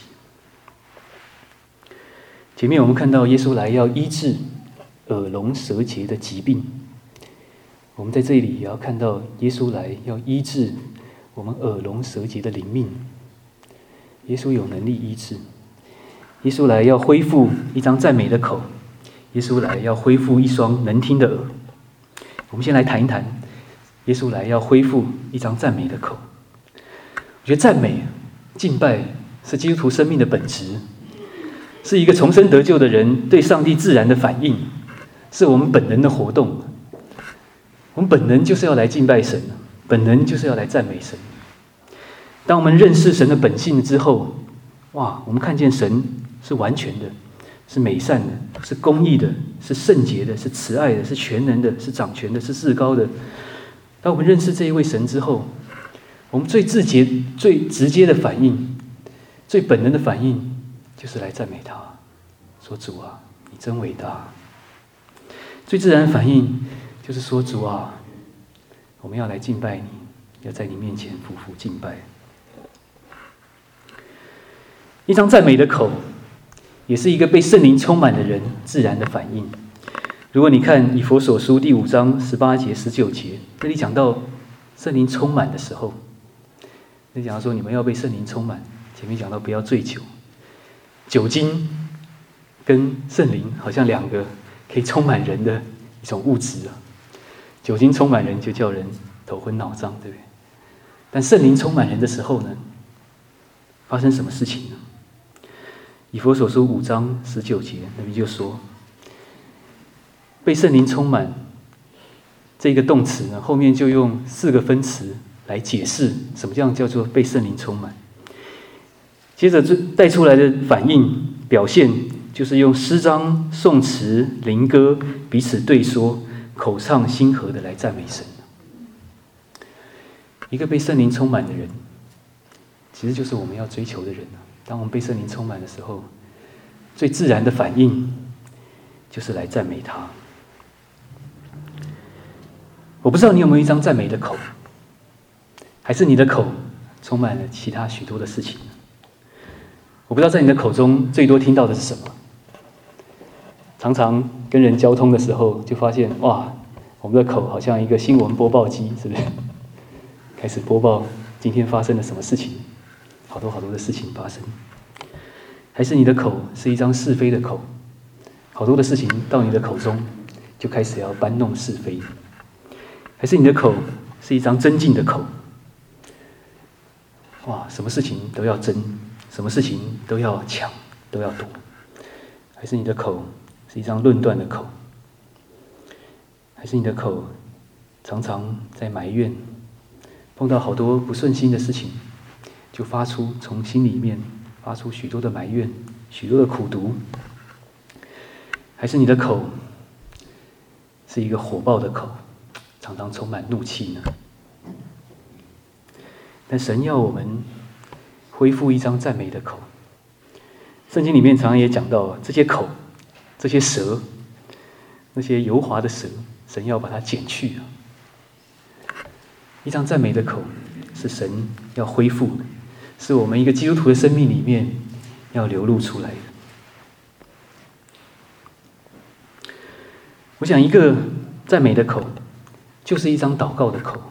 前面我们看到耶稣来要医治耳聋舌结的疾病，我们在这里也要看到耶稣来要医治我们耳聋舌结的灵命。耶稣有能力医治，耶稣来要恢复一张赞美的口，耶稣来要恢复一双能听的耳。我们先来谈一谈耶稣来要恢复一张赞美的口。我觉得赞美、敬拜是基督徒生命的本质，是一个重生得救的人对上帝自然的反应，是我们本能的活动。我们本能就是要来敬拜神，本能就是要来赞美神。 当我们认识神的本性之后，哇，我们看见神是完全的，是美善的，是公义的，是圣洁的，是慈爱的，是全能的，是掌权的，是至高的。当我们认识这一位神之后，我们最直接的反应，最本能的反应，就是来赞美他，说主啊，你真伟大。最自然的反应就是说主啊，我们要来敬拜你，要在你面前匍匐敬拜。一张赞美的口，也是一个被圣灵充满的人自然的反应。如果你看以弗所书第5章18节、19节，这里讲到圣灵充满的时候，这里讲到说你们要被圣灵充满。前面讲到不要醉酒，酒精跟圣灵好像两个可以充满人的一种物质啊。酒精充满人就叫人头昏脑胀，对不对？但圣灵充满人的时候呢，发生什么事情呢？以弗所书5章19节，那边就说，被圣灵充满这个动词呢，后面就用4个分词来解释什么样叫做被圣灵充满。接着带出来的反应表现，就是用诗章、颂词、灵歌彼此对说，口唱心和的来赞美神。一个被圣灵充满的人，其实就是我们要追求的人。当我们被圣灵充满的时候，最自然的反应就是来赞美他。我不知道你有没有一张赞美的口，还是你的口充满了其他许多的事情。我不知道在你的口中最多听到的是什么。常常跟人交通的时候，就发现哇，我们的口好像一个新闻播报机，是不是？开始播报今天发生了什么事情，好多好多的事情发生。还是你的口是一张是非的口，好多的事情到你的口中就开始要搬弄是非。还是你的口是一张争竞的口，哇，什么事情都要争，什么事情都要抢，都要夺。还是你的口是一张论断的口，还是你的口常常在埋怨，碰到好多不顺心的事情，就从心里面发出许多的埋怨，许多的苦毒。还是你的口是一个火爆的口，常常充满怒气呢？但神要我们恢复一张赞美的口。圣经里面常常也讲到，这些口、这些舌、那些油滑的舌，神要把它剪去啊。一张赞美的口是神要恢复的，是我们一个基督徒的生命里面要流露出来的。我想一个赞美的口就是一张祷告的口。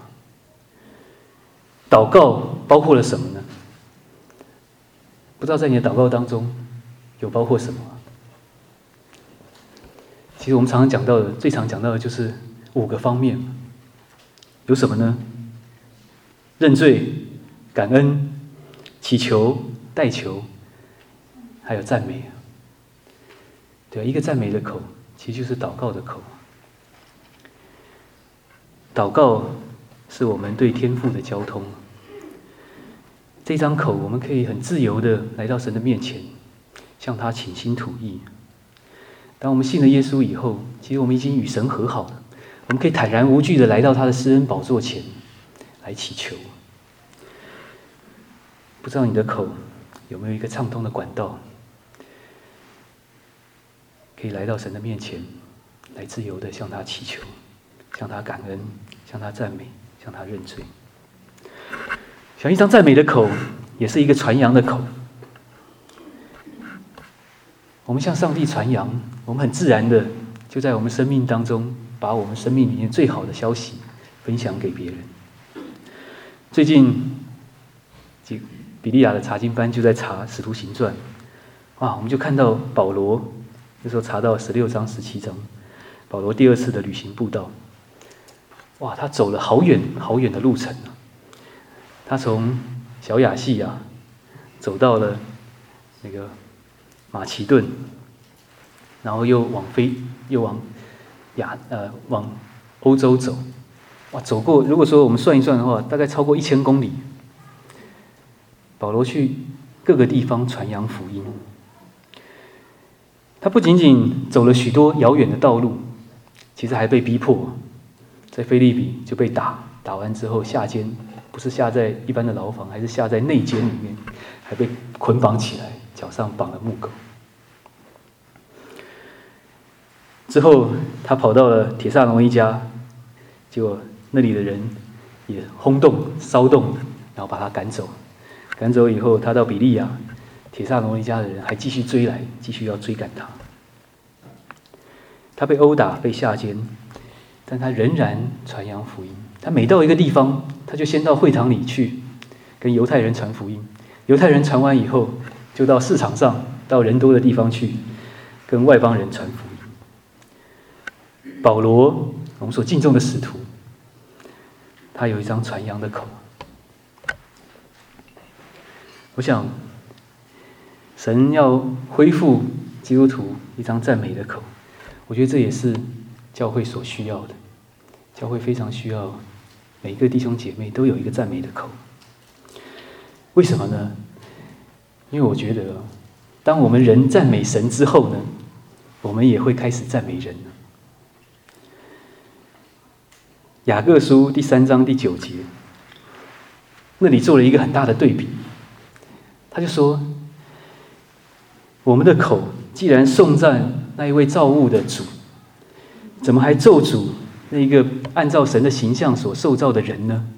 祷告包括了什么呢？不知道在你的祷告当中有包括什么？其实我们常常讲到的，最常讲到的就是5个方面。有什么呢？认罪、感恩、祈求、代求，还有赞美。对啊，一个赞美的口其实就是祷告的口。祷告是我们对天父的交通。这张口我们可以很自由的来到神的面前，向他倾心吐意。当我们信了耶稣以后，其实我们已经与神和好了，我们可以坦然无惧的来到他的施恩宝座前来祈求。不知道你的口有没有一个畅通的管道，可以来到神的面前，来自由的向他祈求，向他感恩，向他赞美，向他认罪。想一张赞美的口，也是一个传扬的口。我们向上帝传扬，我们很自然的就在我们生命当中，把我们生命里面最好的消息分享给别人。最近比利亚的查经班就在查《使徒行传》，我们就看到保罗那时候查到16章、17章，保罗第2次的旅行布道。他走了好远好远的路程啊！他从小亚细亚走到了那个马其顿，然后又往欧洲走。走过，如果说我们算一算的话，大概超过1000公里。 保罗去各个地方传扬福音。他不仅仅走了许多遥远的道路，其实还被逼迫，在腓立比就被打完之后下监，不是下在一般的牢房，还是下在内监里面，还被捆绑起来，脚上绑了木狗。之后他跑到了帖撒罗尼迦，结果那里的人也轰动骚动，然后把他赶走。赶走以后，他到比利亚，帖撒罗尼迦的人还继续追来，继续要追赶他。他被殴打，被下监，但他仍然传扬福音。他每到一个地方，他就先到会堂里去跟犹太人传福音。犹太人传完以后，就到市场上，到人多的地方去跟外邦人传福音。保罗，我们所敬重的使徒，他有一张传扬的口。我想，神要恢复基督徒一张赞美的口，我觉得这也是教会所需要的。教会非常需要每一个弟兄姐妹都有一个赞美的口。为什么呢？因为我觉得，当我们人赞美神之后呢，我们也会开始赞美人。雅各书第3章第9节，那里做了一个很大的对比。他就说，我们的口既然颂赞那一位造物的主，怎么还咒诅那一个按照神的形象所受造的人呢？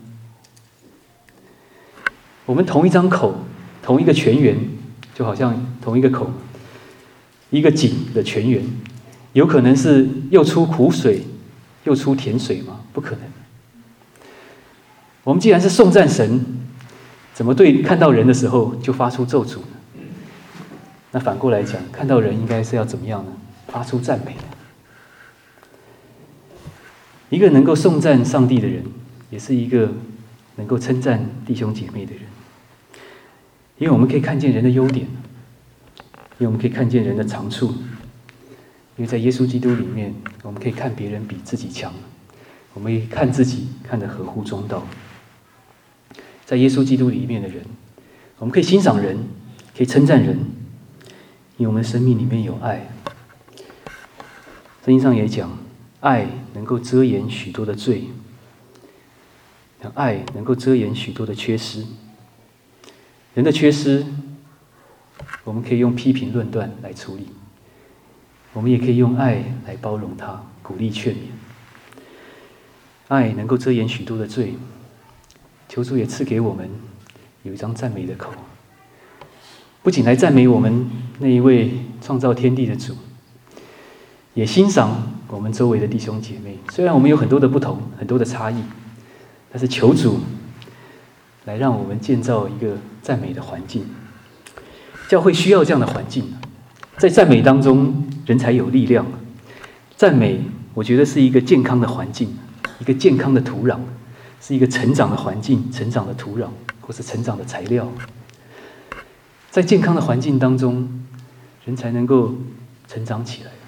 我们同一张口，同一个泉源，就好像同一个口，一个井的泉源，有可能是又出苦水又出甜水吗？不可能。我们既然是颂赞神，怎么对看到人的时候就发出咒诅呢？那反过来讲，看到人应该是要怎么样呢？发出赞美。一个能够颂赞上帝的人，也是一个能够称赞弟兄姐妹的人。因为我们可以看见人的优点，因为我们可以看见人的长处，因为在耶稣基督里面，我们可以看别人比自己强，我们可以看自己看得合乎中道。在耶稣基督里面的人，我们可以欣赏人，可以称赞人，因为我们的生命里面有爱。圣经上也讲，爱能够遮掩许多的罪，爱能够遮掩许多的缺失。人的缺失，我们可以用批评论断来处理，我们也可以用爱来包容他，鼓励劝勉。爱能够遮掩许多的罪，求主也赐给我们有一张赞美的口，不仅来赞美我们那一位创造天地的主，也欣赏我们周围的弟兄姐妹。虽然我们有很多的不同，很多的差异，但是求主来让我们建造一个赞美的环境。教会需要这样的环境，在赞美当中人才有力量。赞美我觉得是一个健康的环境，一个健康的土壤，是一个成长的环境，成长的土壤，或是成长的材料。在健康的环境当中，人才能够成长起来，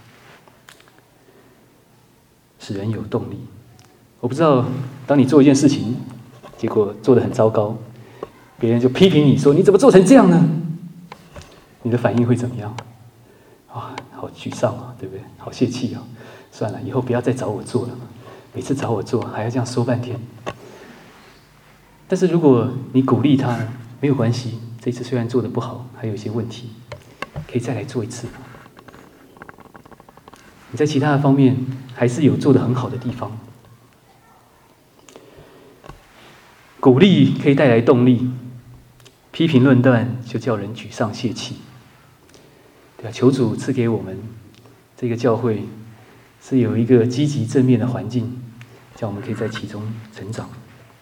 使人有动力。我不知道，当你做一件事情，结果做得很糟糕，别人就批评你说你怎么做成这样呢？你的反应会怎么样？哇，好沮丧啊，对不对？好泄气啊！算了，以后不要再找我做了，每次找我做还要这样说半天。但是如果你鼓励他，没有关系，这次虽然做得不好，还有一些问题，可以再来做一次。你在其他的方面还是有做得很好的地方。鼓励可以带来动力，批评论断就叫人沮丧泄气。对啊，求主赐给我们这个教会是有一个积极正面的环境，叫我们可以在其中成长。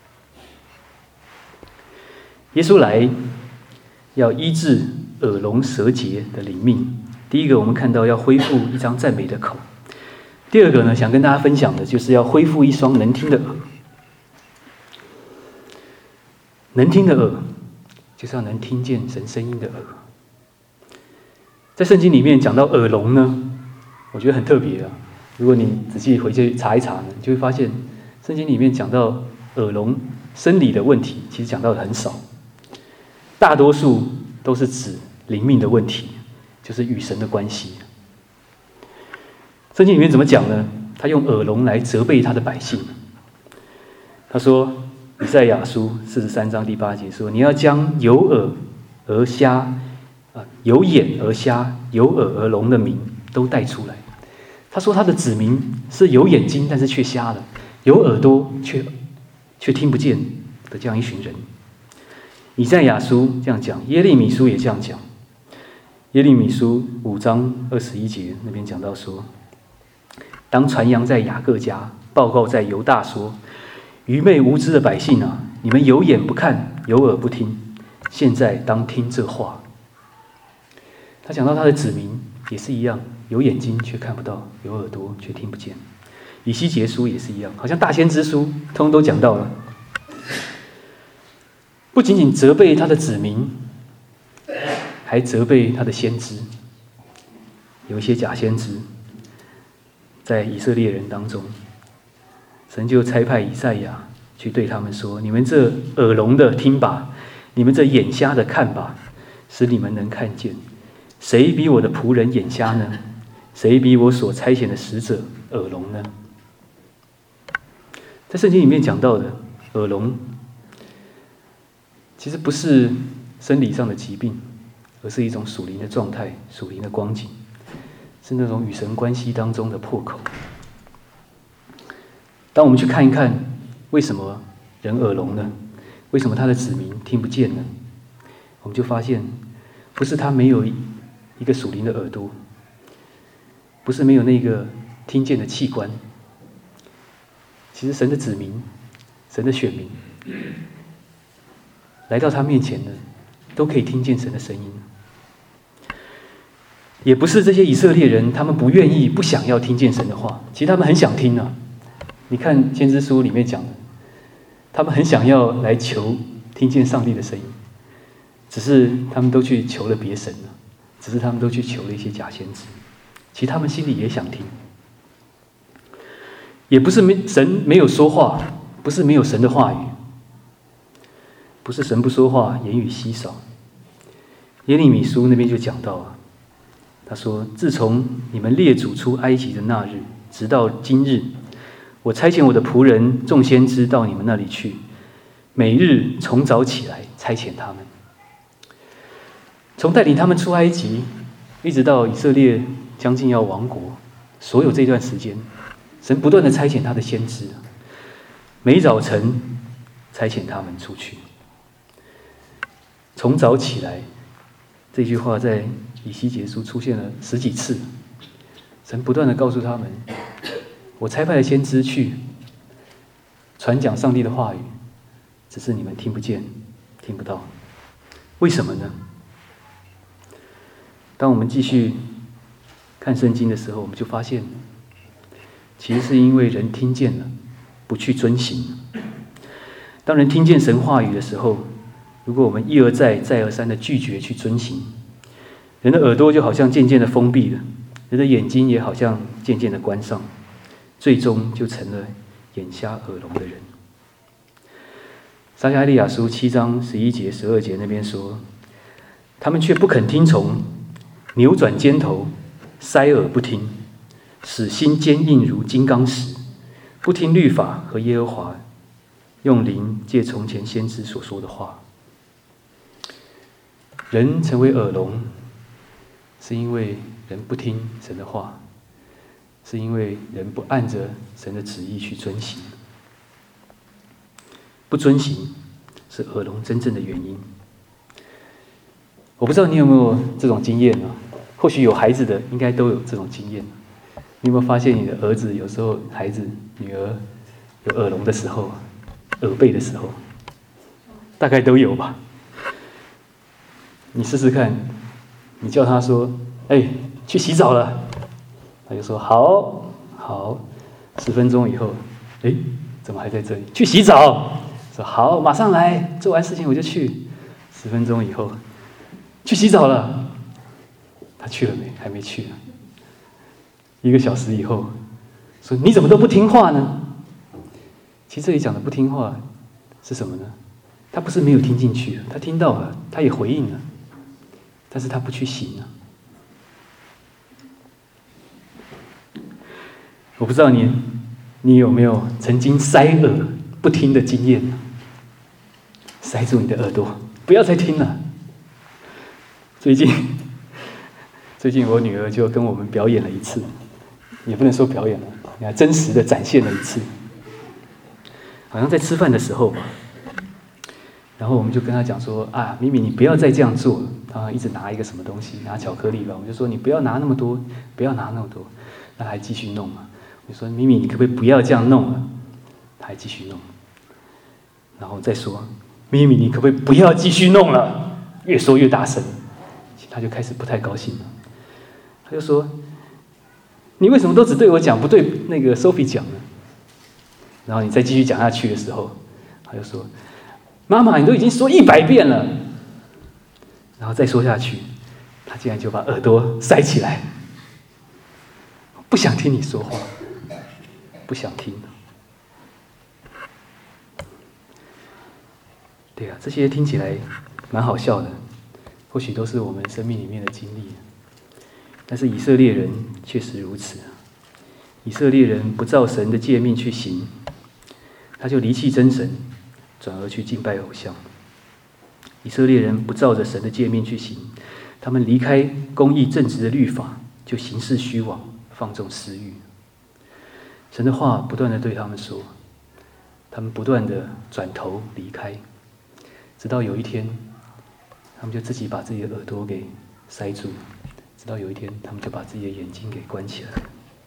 耶稣来要医治耳聋舌结的灵命。第一个，我们看到要恢复一张赞美的口；第二个呢，想跟大家分享的就是要恢复一双能听的耳。能听的耳，就是要能听见神声音的耳。在圣经里面讲到耳聋呢，我觉得很特别啊。如果你仔细回去查一查呢，你就会发现圣经里面讲到耳聋生理的问题，其实讲到的很少。 大多数都是指灵命的问题，就是与神的关系。圣经里面怎么讲呢？他用耳聋来责备他的百姓。他说，以赛亚书43章第8节说：“你要将有耳而瞎、有眼而瞎、有耳而聋的民都带出来。”他说他的子民是有眼睛，但是却瞎了；有耳朵却听不见的这样一群人。以赛亚书这样讲，耶利米书也这样讲。耶利米书5章21节那边讲到说：“当传扬在雅各家，报告在犹大说，愚昧无知的百姓啊，你们有眼不看，有耳不听，现在当听这话。”他讲到他的子民也是一样，有眼睛却看不到，有耳朵却听不见。以西结书也是一样，好像大先知书通通都讲到了。不仅仅责备他的子民，还责备他的先知。有一些假先知在以色列人当中，神就差派以赛亚去对他们说：“你们这耳聋的听吧，你们这眼瞎的看吧，使你们能看见。谁比我的仆人眼瞎呢？谁比我所差遣的使者耳聋呢？”在圣经里面讲到的耳聋，其实不是生理上的疾病，而是一种属灵的状态、属灵的光景，是那种与神关系当中的破口。当我们去看一看，为什么人耳聋呢？为什么他的子民听不见呢？我们就发现，不是他没有一个属灵的耳朵，不是没有那个听见的器官。其实神的子民，神的选民，来到他面前的，都可以听见神的声音。也不是这些以色列人，他们不愿意、不想要听见神的话，其实他们很想听啊。你看先知书里面讲的，他们很想要来求听见上帝的声音，只是他们都去求了别神了，只是他们都去求了一些假先知。其实他们心里也想听，也不是神没有说话，不是没有神的话语，不是神不说话，言语稀少。耶利米书那边就讲到啊，他说：“自从你们列祖出埃及的那日，直到今日，我差遣我的仆人众先知到你们那里去，每日从早起来差遣他们。”从带领他们出埃及，一直到以色列将近要亡国，所有这段时间，神不断的差遣他的先知，每早晨差遣他们出去。从早起来这句话在以西结书出现了10几次，神不断的告诉他们：我差派的先知去传讲上帝的话语，只是你们听不见、听不到。为什么呢？当我们继续看圣经的时候，我们就发现，其实是因为人听见了，不去遵行。当人听见神话语的时候，如果我们一而再、再而三的拒绝去遵行，人的耳朵就好像渐渐的封闭了，人的眼睛也好像渐渐的关上，最终就成了眼瞎耳聋的人。撒迦利亚书7章11节、12节那边说：“他们却不肯听从，扭转肩头，塞耳不听，使心坚硬如金刚石，不听律法和耶和华用灵借从前先知所说的话。”人成为耳聋，是因为人不听神的话，是因为人不按着神的旨意去遵行。不遵行是耳聋真正的原因。我不知道你有没有这种经验啊？或许有孩子的应该都有这种经验。你有没有发现你的儿子有时候孩子、女儿有耳聋的时候、耳背的时候，大概都有吧？你试试看，你叫他说：“去洗澡了。”他就说：“好，好。”10分钟以后，怎么还在这里？去洗澡。说：“好，马上来，做完事情我就去。”10分钟以后，去洗澡了。他去了没？还没去呢。1个小时以后，说：“你怎么都不听话呢？”其实这里讲的不听话是什么呢？ 他不是没有听进去，他听到了，他也回应了，但是他不去行啊。我不知道你有没有曾经塞耳不听的经验？塞住你的耳朵，不要再听了。最近我女儿就跟我们表演了一次，也不能说表演了，真实的展现了一次。好像在吃饭的时候吧，然后我们就跟她讲说啊，咪咪你不要再这样做了。她一直拿一个什么东西，拿巧克力吧，我就说你不要拿那么多，不要拿那么多。那还继续弄嘛？我就说咪咪你可不可以不要这样弄了？她还继续弄，然后再说咪咪你可不可以不要继续弄了？越说越大声，她就开始不太高兴了。她就说你为什么都只对我讲，不对那个 Sophie 讲呢？然后你再继续讲下去的时候，他就说：“妈妈，你都已经说100遍了。”然后再说下去，他竟然就把耳朵塞起来，不想听你说话，不想听。对啊，这些听起来蛮好笑的，或许都是我们生命里面的经历，但是以色列人确实如此。以色列人不照神的诫命去行，他就离弃真神，转而去敬拜偶像。以色列人不照着神的诫命去行，他们离开公义正直的律法，就行事虚妄，放纵私欲。神的话不断的对他们说，他们不断的转头离开，直到有一天，他们就自己把自己的耳朵给塞住，直到有一天，他们就把自己的眼睛给关起来。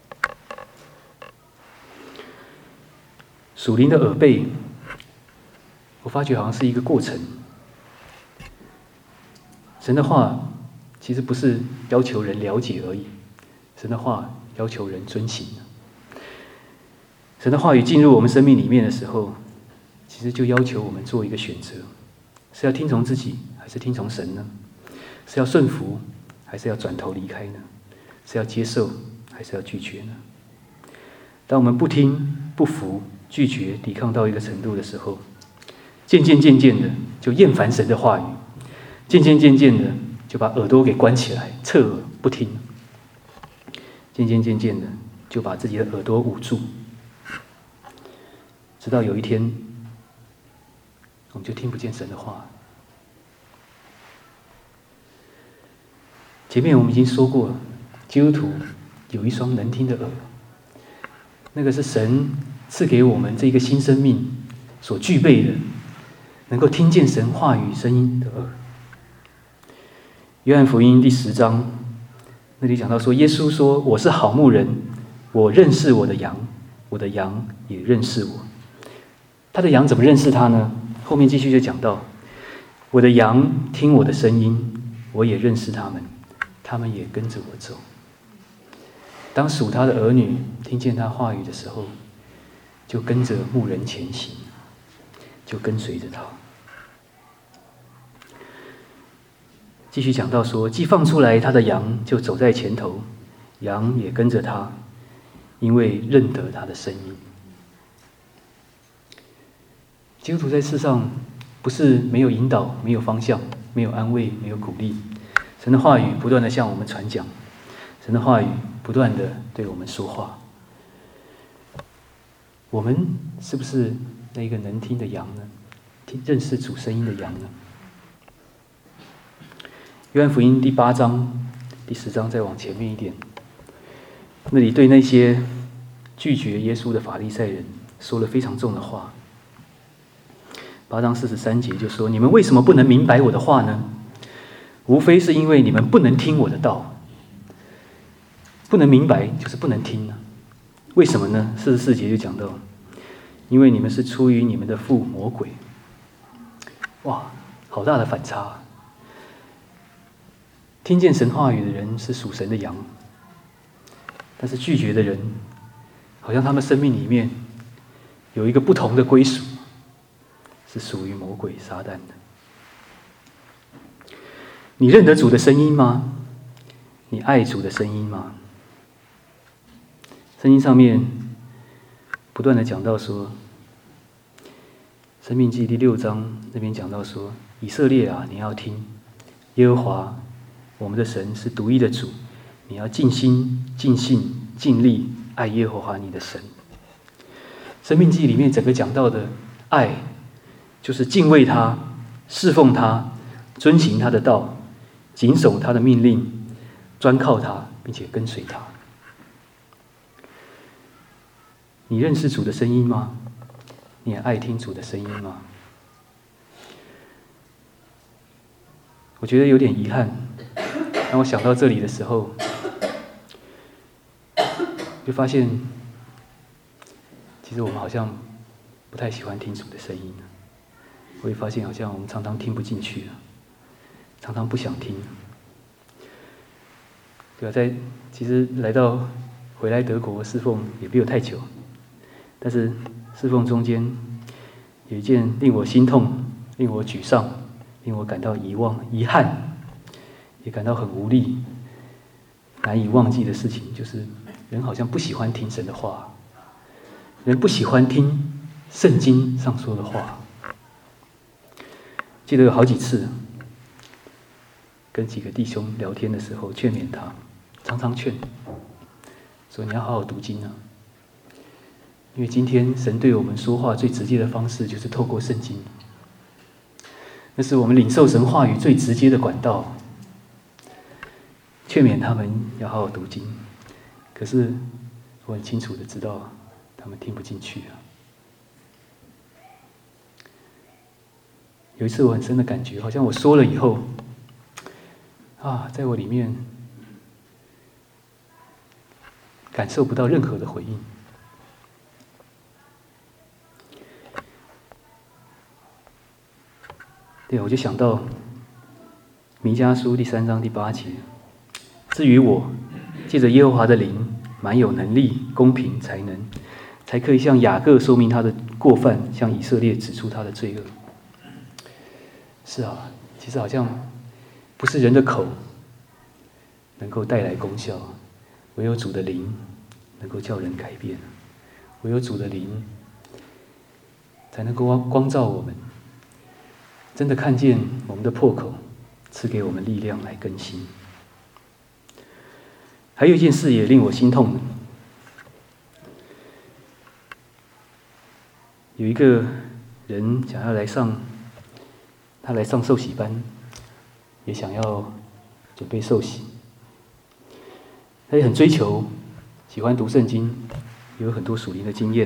属灵的耳背，我发觉好像是一个过程。神的话其实不是要求人了解而已，神的话要求人遵行。神的话语进入我们生命里面的时候，其实就要求我们做一个选择，是要听从自己还是听从神呢？是要顺服还是要转头离开呢？是要接受还是要拒绝呢？当我们不听不服拒绝抵抗到一个程度的时候，渐渐的就厌烦神的话语，渐渐的就把耳朵给关起来，侧耳不听，渐渐的就把自己的耳朵捂住，直到有一天我们就听不见神的话。前面我们已经说过了，基督徒有一双能听的耳，那个是神赐给我们这个新生命所具备的，能够听见神话语声音的耳。约翰福音第10章那里讲到说，耶稣说：“我是好牧人，我认识我的羊，我的羊也认识我。”他的羊怎么认识他呢？后面继续就讲到：“我的羊听我的声音，我也认识他们，他们也跟着我走。”当属他的儿女听见他话语的时候，就跟着牧人前行，就跟随着他。继续讲到说，既放出来他的羊，就走在前头，羊也跟着他，因为认得他的声音。基督徒在世上不是没有引导，没有方向，没有安慰，没有鼓励。神的话语不断的向我们传讲，神的话语不断的对我们说话。我们是不是那个能听的羊呢？认识主声音的羊呢？约翰福音第8章、第10章再往前面一点，那里对那些拒绝耶稣的法利赛人说了非常重的话。8章43节就说：“你们为什么不能明白我的话呢？无非是因为你们不能听我的道。”不能明白就是不能听呢。为什么呢？44节就讲到，因为你们是出于你们的父魔鬼。哇，好大的反差！听见神话语的人是属神的羊，但是拒绝的人，好像他们生命里面有一个不同的归属，是属于魔鬼撒旦的。你认得主的声音吗？你爱主的声音吗？圣经上面不断的讲到说， 申命记第6章那边讲到说，以色列啊，你要听，耶和华我们的神是独一的主，你要尽心、尽性、尽力爱耶和华你的神。申命记里面整个讲到的爱，就是敬畏他、侍奉他、遵行他的道、谨守他的命令、专靠他，并且跟随他。你认识主的声音吗？你也爱听主的声音吗？我觉得有点遗憾，当我想到这里的时候，就发现其实我们好像不太喜欢听主的声音。我也发现好像我们常常听不进去，常常不想听。对吧？其实回来德国侍奉也没有太久，但是侍奉中间有一件令我心痛、令我沮丧、令我感到遗憾，也感到很无力、难以忘记的事情，就是人好像不喜欢听神的话，人不喜欢听圣经上说的话。记得有好几次跟几个弟兄聊天的时候，劝勉他，常常劝说你要好好读经啊，因为今天神对我们说话最直接的方式就是透过圣经，那是我们领受神话语最直接的管道。劝勉他们要好好读经，可是我很清楚的知道他们听不进去啊。有一次我很深的感觉，好像我说了以后在我里面感受不到任何的回应。对，我就想到弥迦书第3章第8节，至于我，借着耶和华的灵，满有能力、公平、才能，才可以向雅各说明他的过犯，向以色列指出他的罪恶。是啊，其实好像不是人的口能够带来功效，唯有主的灵能够叫人改变，唯有主的灵才能够光照我们，真的看见我们的破口，赐给我们力量来更新。还有一件事也令我心痛，有一个人想要来上受洗班，也想要准备受洗，他也很追求，喜欢读圣经，也有很多属灵的经验，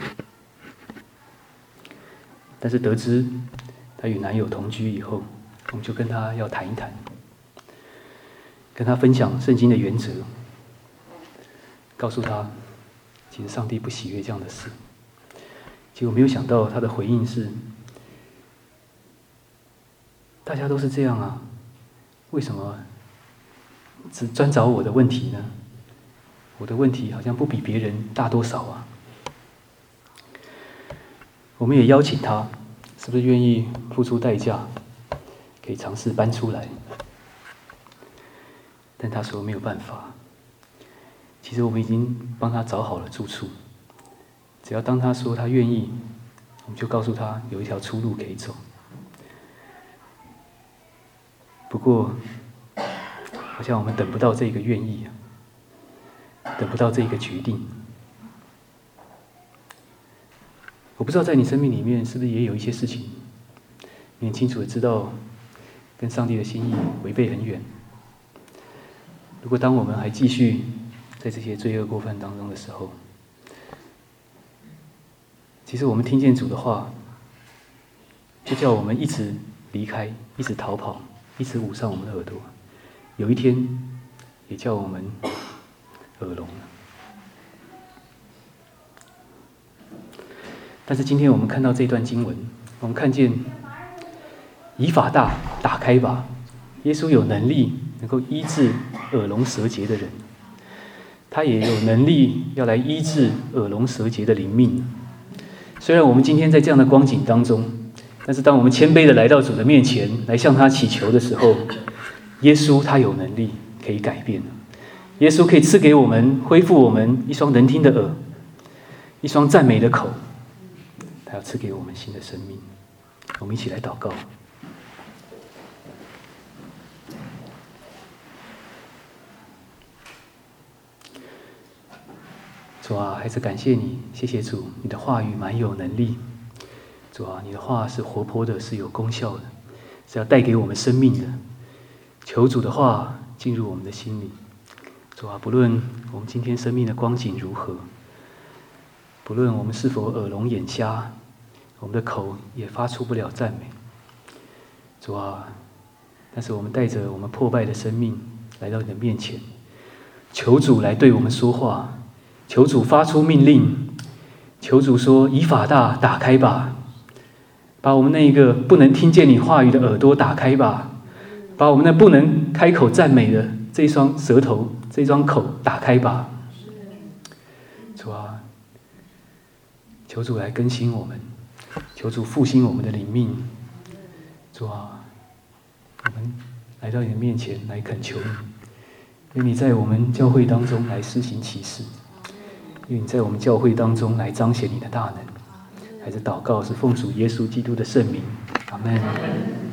但是得知她与男友同居以后，我们就跟她要谈一谈，跟她分享圣经的原则，告诉她其实上帝不喜悦这样的事。结果没有想到她的回应是，大家都是这样啊，为什么只专找我的问题呢？我的问题好像不比别人大多少啊。我们也邀请他，是不是愿意付出代价，可以尝试搬出来？但他说没有办法。其实我们已经帮他找好了住处，只要当他说他愿意，我们就告诉他有一条出路可以走。不过，好像我们等不到这个愿意，等不到这个决定。我不知道在你生命里面是不是也有一些事情，你很清楚的知道跟上帝的心意违背很远。如果当我们还继续在这些罪恶过犯当中的时候，其实我们听见主的话，就叫我们一直离开，一直逃跑，一直捂上我们的耳朵，有一天也叫我们耳聋了。但是今天我们看到这段经文，我们看见以法大打开吧，耶稣有能力能够医治耳聋舌结的人，他也有能力要来医治耳聋舌结的灵命。虽然我们今天在这样的光景当中，但是当我们谦卑的来到主的面前，来向他祈求的时候，耶稣他有能力可以改变，耶稣可以赐给我们，恢复我们一双能听的耳，一双赞美的口。 他要赐给我们新的生命。我们一起来祷告。主啊，还是感谢你，谢谢主，你的话语蛮有能力。主啊，你的话是活泼的，是有功效的，是要带给我们生命的。求主的话进入我们的心里。主啊，不论我们今天生命的光景如何，不论我们是否耳聋眼瞎，我们的口也发出不了赞美。主啊，但是我们带着我们破败的生命来到你的面前，求主来对我们说话。求主发出命令，求主说：以法大，打开吧，把我们那一个不能听见你话语的耳朵打开吧，把我们那不能开口赞美的这一双舌头、这一双口打开吧。主啊，求主来更新我们，求主复兴我们的灵命。主啊，我们来到你的面前来恳求你，因为你在我们教会当中来施行奇事，因为你在我们教会当中来彰显你的大能。还是祷告是奉主耶稣基督的圣名，阿们。